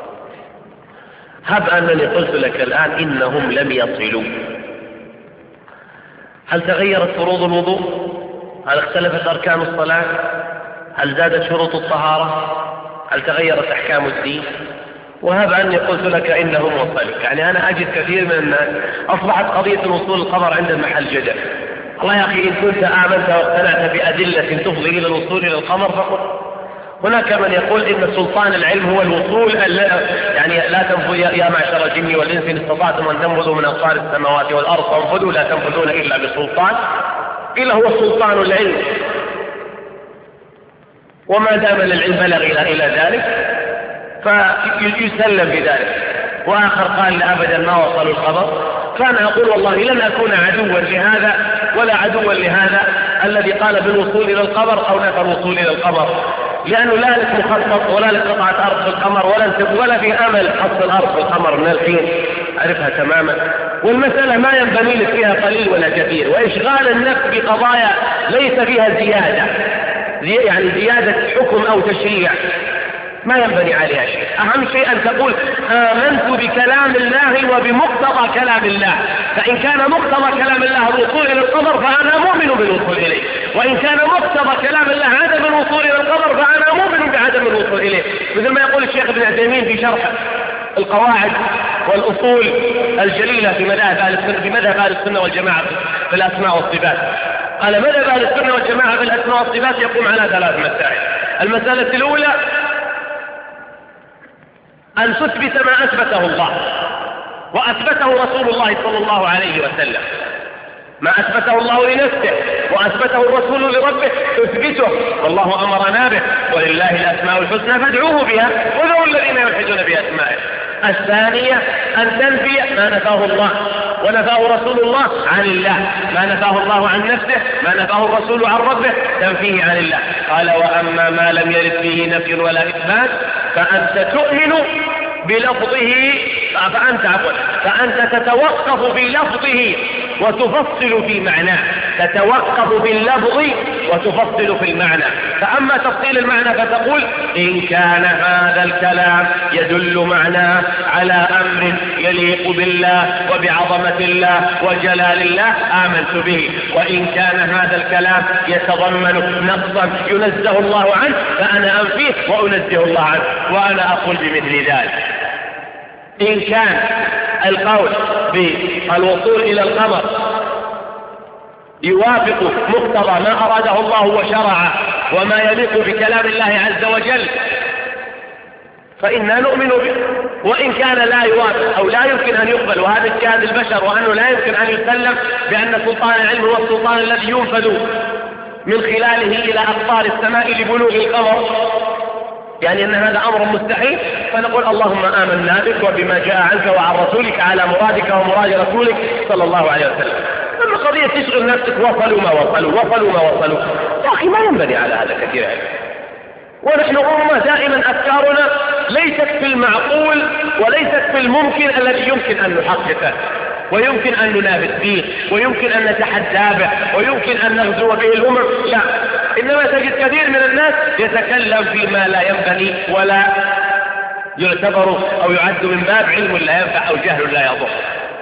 هب أنني قلت لك الآن إنهم لم يصلوا، هل تغيرت فروض الوضوء؟ هل اختلفت أركان الصلاة؟ هل زادت شروط الطهارة؟ هل تغيرت أحكام الدين؟ وهب أني قلت لك إنهم وصلوا، يعني أنا أجد كثير من الناس أصبحت قضية الوصول القمر عند المحل جدل. الله يا أخي، إن كنت آمنت واقتنعت بأدلة تفضي إلى الوصول إلى القمر فقل. هناك من يقول إن سلطان العلم هو الوصول، يعني لا تنفذوا يا معشر الجن والإنس إن استطعتم أن تنفذوا من أقطار السماوات والأرض فانفذوا لا تنفذون إلا بسلطان. إلا هو سلطان العلم، وما دام العلم بلغ إلى ذلك فيسلم بذلك. وآخر قال لا أبدا ما وصلوا الخبر. فأنا أقول والله لن أكون عدوا لهذا ولا عدوا لهذا الذي قال بالوصول إلى القمر أو نفى الوصول إلى القمر، لأنه لا لك مخطط ولا لك قطعة أرض في القمر ولا في أمل حصل الأرض في القمر من الحين، أعرفها تماما. والمسألة ما ينبني لك فيها قليل ولا كثير، وإشغال النفس بقضايا ليس فيها زيادة، يعني زيادة حكم أو تشريع ما ينبني عليها شيء. أهم شيء أن تقول آمنت بكلام الله وبمقتضى كلام الله، فإن كان مقتضى كلام الله الوصول إلى القمر فأنا مؤمن بالوصول إليه، وإن كان مقتضى كلام الله عدم الوصول إلى القمر مثل ما يقول الشيخ ابن عثيمين في شرح القواعد والأصول الجليلة في مذهب أهل السنة والجماعة في الأسماء والصفات. قال مذهب أهل السنة والجماعة في الأسماء والصفات يقوم على 3 مسائل. المسألة الأولى أن تثبت ما أثبته الله وأثبته رسول الله صلى الله عليه وسلم. ما أثبته الله لنفسه وأثبته الرسول لربه تثبته، والله أمرنا به، ولله الأسماء الحسنى فادعوه بها وذروا الذين يلحدون بأسمائه. الثانية أن تنفي ما نفاه الله ونفاه رسول الله عن الله، ما نفاه الله عن نفسه ما نفاه الرسول عن ربه تنفيه عن الله. قال وأما ما لم يرد فيه نفي ولا إثبات فأنت تؤمن بلفظه فأنت تتوقف بلفظه وتفصل في معناه، تتوقف باللفظ وتفصل في المعنى. فأما تفصيل المعنى فتقول إن كان هذا الكلام يدل معناه على أمر يليق بالله وبعظمة الله وجلال الله آمنت به، وإن كان هذا الكلام يتضمن نقصا ينزه الله عنه فأنا أنفيه وأنزه الله عنه وأنا أقول بمثل ذلك. إن كان القول بالوصول إلى القمر يوافق مقتضى ما أراده الله وشرعه وما يليق بكلام الله عز وجل فإنا نؤمن به، وإن كان لا يوافق أو لا يمكن أن يقبل، وهذا اجتهاد البشر، وأنه لا يمكن أن يسلم بأن سلطان العلم هو السلطان الذي ينفذ من خلاله إلى أقطار السماء لبلوغ القمر، يعني أن هذا أمر مستحيل، فنقول اللهم آمنا بك وبما جاء عنك وعن رسولك على مرادك ومراد رسولك صلى الله عليه وسلم. أما قضية تشغل نفسك وصلوا ما وصلوا يا أخي ما ينبني على هذا كثير. ونحن أمة دائما أفكارنا ليست في المعقول وليست في الممكن الذي يمكن أن نحققه ويمكن أن ننافس به ويمكن أن نتحدى به ويمكن أن نغزو به الأمم، لا، إنما تجد كثير من الناس يتكلم فيما لا ينبني ولا يعتبر أو يعد من باب علم لا ينفع أو جهل لا يضر.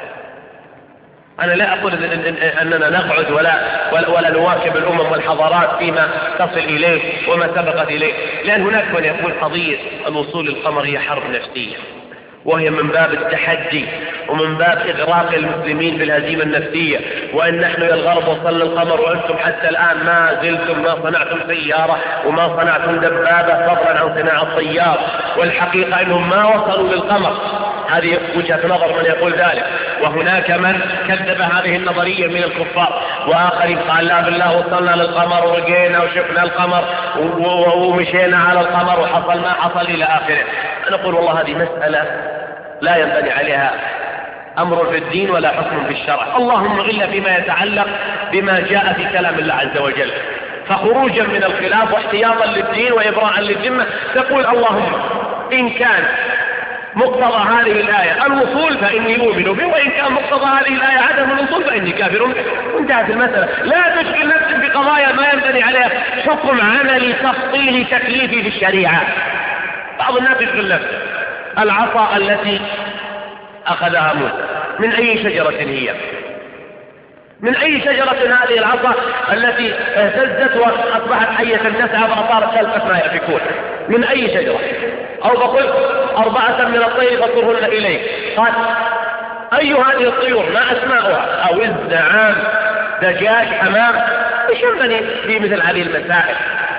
أنا لا أقول أننا نقعد ولا نواكب الأمم والحضارات فيما تصل إليه وما سبقت إليه، لأن هناك من يقول قضية الوصول للقمر هي حرب نفسية، وهي من باب التحدي ومن باب إغراق المسلمين بالهزيمة النفسية، وإن نحن يا الغرب وصلنا القمر وأنتم حتى الآن ما زلتم ما صنعتم سيارة وما صنعتم دبابة فضلا عن صناعة الطيار، والحقيقة أنهم ما وصلوا للقمر. هذه وجهة نظر من يقول ذلك، وهناك من كذب هذه النظرية من الكفار، وآخرين قال لا بالله وصلنا للقمر ورقينا وشفنا القمر ومشينا على القمر وحصل ما حصل إلى آخره. نقول والله هذه مسألة لا ينبني عليها أمر في الدين ولا حكم في الشرع، اللهم إلا فيما يتعلق بما جاء في كلام الله عز وجل. فخروجا من الخلاف واحتياطا للدين وإبراء للذمة تقول اللهم إن كان مقتضى هذه الآية الوصول فإني أؤمن به، وإن كان مقتضى هذه الآية عدم الوصول فإني كافر به، وانتهت المسألة. لا تشغل نفسك بقضايا ما ينبني عليها حكم عملي تفصيلي تكليفي في الشريعة. بعض الناس يشغل نفسه العصا التي أخذها موسى من أي شجرة هي؟ من أي شجرة هذه العصا التي اهتزت وأصبحت حية تسعى فأصارت خلقت ما يأفكون؟ من أي شجرة؟ أو بقول 4 من الطير فصرهن إليه، قال أي هذه الطيور ما أسماؤها؟ أوز، نعام، دجاج، حمام. إيش ينبني في مثل هذه المسائل؟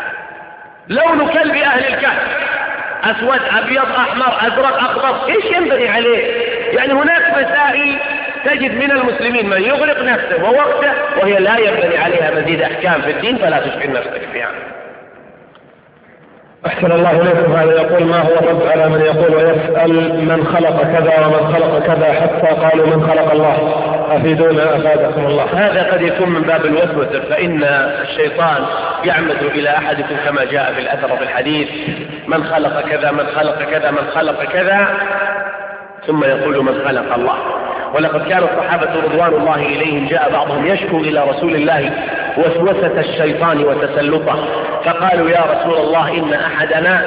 لون كلب أهل الكهف أسود أبيض أحمر أزرق أخضر، إيش ينبني عليه؟ يعني هناك مسائل تجد من المسلمين من يغرق نفسه ووقته وهي لا ينبني عليها مزيد أحكام في الدين، فلا تشغل نفسك فيها. أحسن الله إليكم. هذا يقول ما هو الرد على من يقول ويسأل من خلق كذا ومن خلق كذا حتى قالوا من خلق الله؟ أفيدونا أفادكم الله. هذا قد يكون من باب الوسوسة، فإن الشيطان يعمد إلى أحدكم كما جاء في الأثر في الحديث من خلق كذا من خلق كذا من خلق كذا، ثم يقول من خلق الله. ولقد كان الصحابة رضوان الله إليهم جاء بعضهم يشكو إلى رسول الله وسوسة الشيطان وتسلطه، فقالوا يا رسول الله إن أحدنا،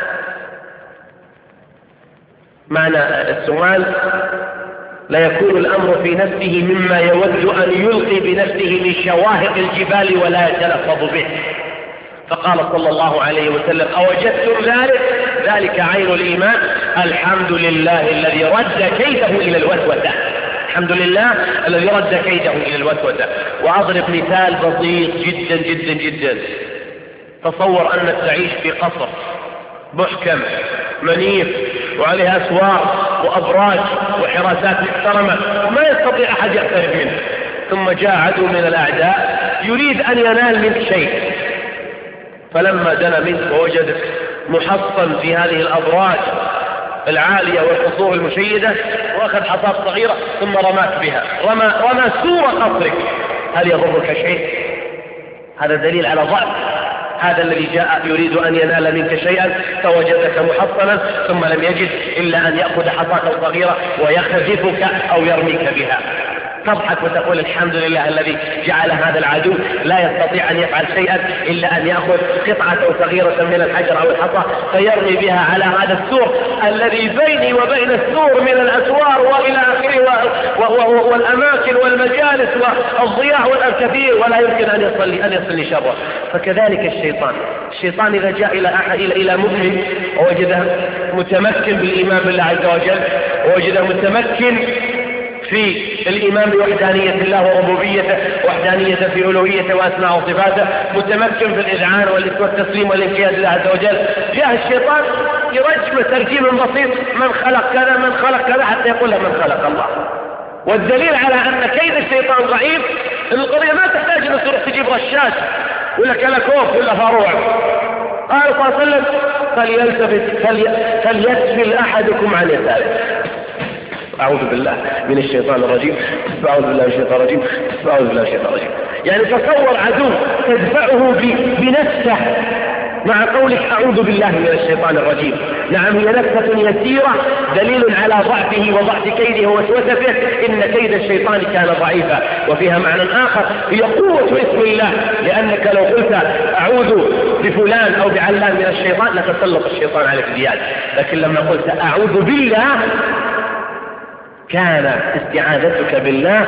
معنى السؤال لا يكون الأمر في نفسه مما يود أن يلقي بنفسه من شواهق الجبال ولا يتلفظ به. فقال صلى الله عليه وسلم أوجدتم ذلك؟ وذلك عين الإيمان. الحمد لله الذي رد كيده إلى الوسوسة، الحمد لله الذي رد كيده إلى الوسوسة. وأضرب مثال بسيط جدا جدا جدا. تصور أنك تعيش في قصر محكم منيف وعليه أسوار وأبراج وحراسات محترمة وما يستطيع أحد يقترب منه، ثم جاء عدو من الأعداء يريد أن ينال منك شيء، فلما دنا منك ووجدك محصن في هذه الأبراج العالية والقصور المشيدة وأخذ حصاة صغيرة ثم رماك بها، رمى سور قصرك، هل يضرك شيء؟ هذا دليل على ضعف هذا الذي جاء يريد أن ينال منك شيئا فوجدك محصنا ثم لم يجد إلا أن يأخذ حصاة صغيرة ويخذفك أو يرميك بها. تضحك وتقول الحمد لله الذي جعل هذا العدو لا يستطيع أن يفعل شيئا إلا أن يأخذ قطعة صغيرة من الحجر أو الحصى فيرمي بها على هذا السور الذي بيني وبين السور من الأسوار وإلى آخره والأماكن والمجالس والضياع والكثير ولا يمكن أن يصل شره. فكذلك الشيطان إذا جاء إلى مؤمن ووجده متمكن بالإيمان بالله عز وجل ووجده متمكن في الإيمان بوحدانية الله وربوبيته وحدانيته في ألوهيته وأسماء وصفاته، متمكن في الإذعان والتسليم والانقياد لله عز وجل، جاء الشيطان يرجم ترجيم بسيط من خلق كذا من خلق كذا حتى يقول من خلق الله. والدليل على أن كيد الشيطان ضعيف القضية ما تحتاج أن تروح تجيب رشاش ولا كلاكوف ولا فاروع. قال صلى الله عليه وسلم فليتفل أحدكم عن يساره. أعوذ بالله من الشيطان الرجيم، أعوذ بالله من الشيطان الرجيم، أعوذ بالله من الشيطان الرجيم. يعني تصور عدو تدفعه بنفسه مع قولك أعوذ بالله من الشيطان الرجيم. نعم هي نفسة يسيرة دليل على ضعفه وضعف كيده ووسوسته، إن كيد الشيطان كان ضعيفا. وفيها معنى آخر هي قوة اسم الله، لأنك لو قلت أعوذ بفلان أو بعلان من الشيطان لتسلط الشيطان عليك زيادة، لكن لما قلت أعوذ بالله كان استعاذتك بالله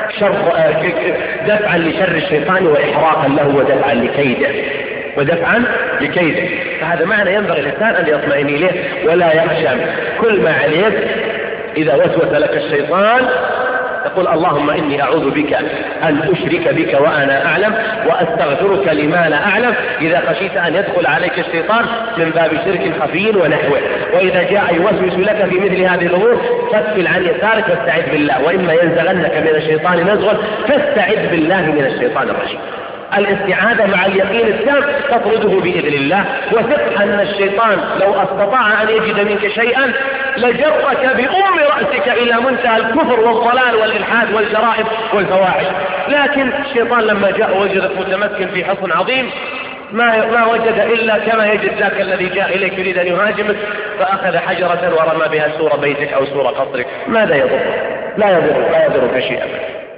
دفعا لشر الشيطان وإحراقا له ودفعا لكيده. فهذا معنى ينبغي الإنسان أن يطمئن إليه ولا يخشى. كل ما عليك إذا وسوس لك الشيطان تقول اللهم إني أعوذ بك أن أشرك بك وأنا أعلم وأستغفرك لما لا أعلم، إذا خشيت أن يدخل عليك الشيطان من باب شرك خفي ونحوه. وإذا جاء يوسوس لك في مثل هذه الأمور فاسفل عن يسارك واستعذ بالله، وإما ينزغنك من الشيطان نزغ فاستعذ بالله من الشيطان الرجيم. الاستعاذة مع اليقين التام تطرده بإذن الله، وثق أن الشيطان لو استطاع أن يجد منك شيئا لجرك بأم رأسك إلى منتهى الكفر والضلال والإلحاد والجرائم والفواحش. لكن الشيطان لما جاء وجدك متمكن في حصن عظيم ما وجد إلا كما يجد ذاك الذي جاء إليك يريد أن يهاجمك فأخذ حجرة ورمى بها سور بيتك أو سور قصرك. ماذا يضر؟ لا يضرك شيئا.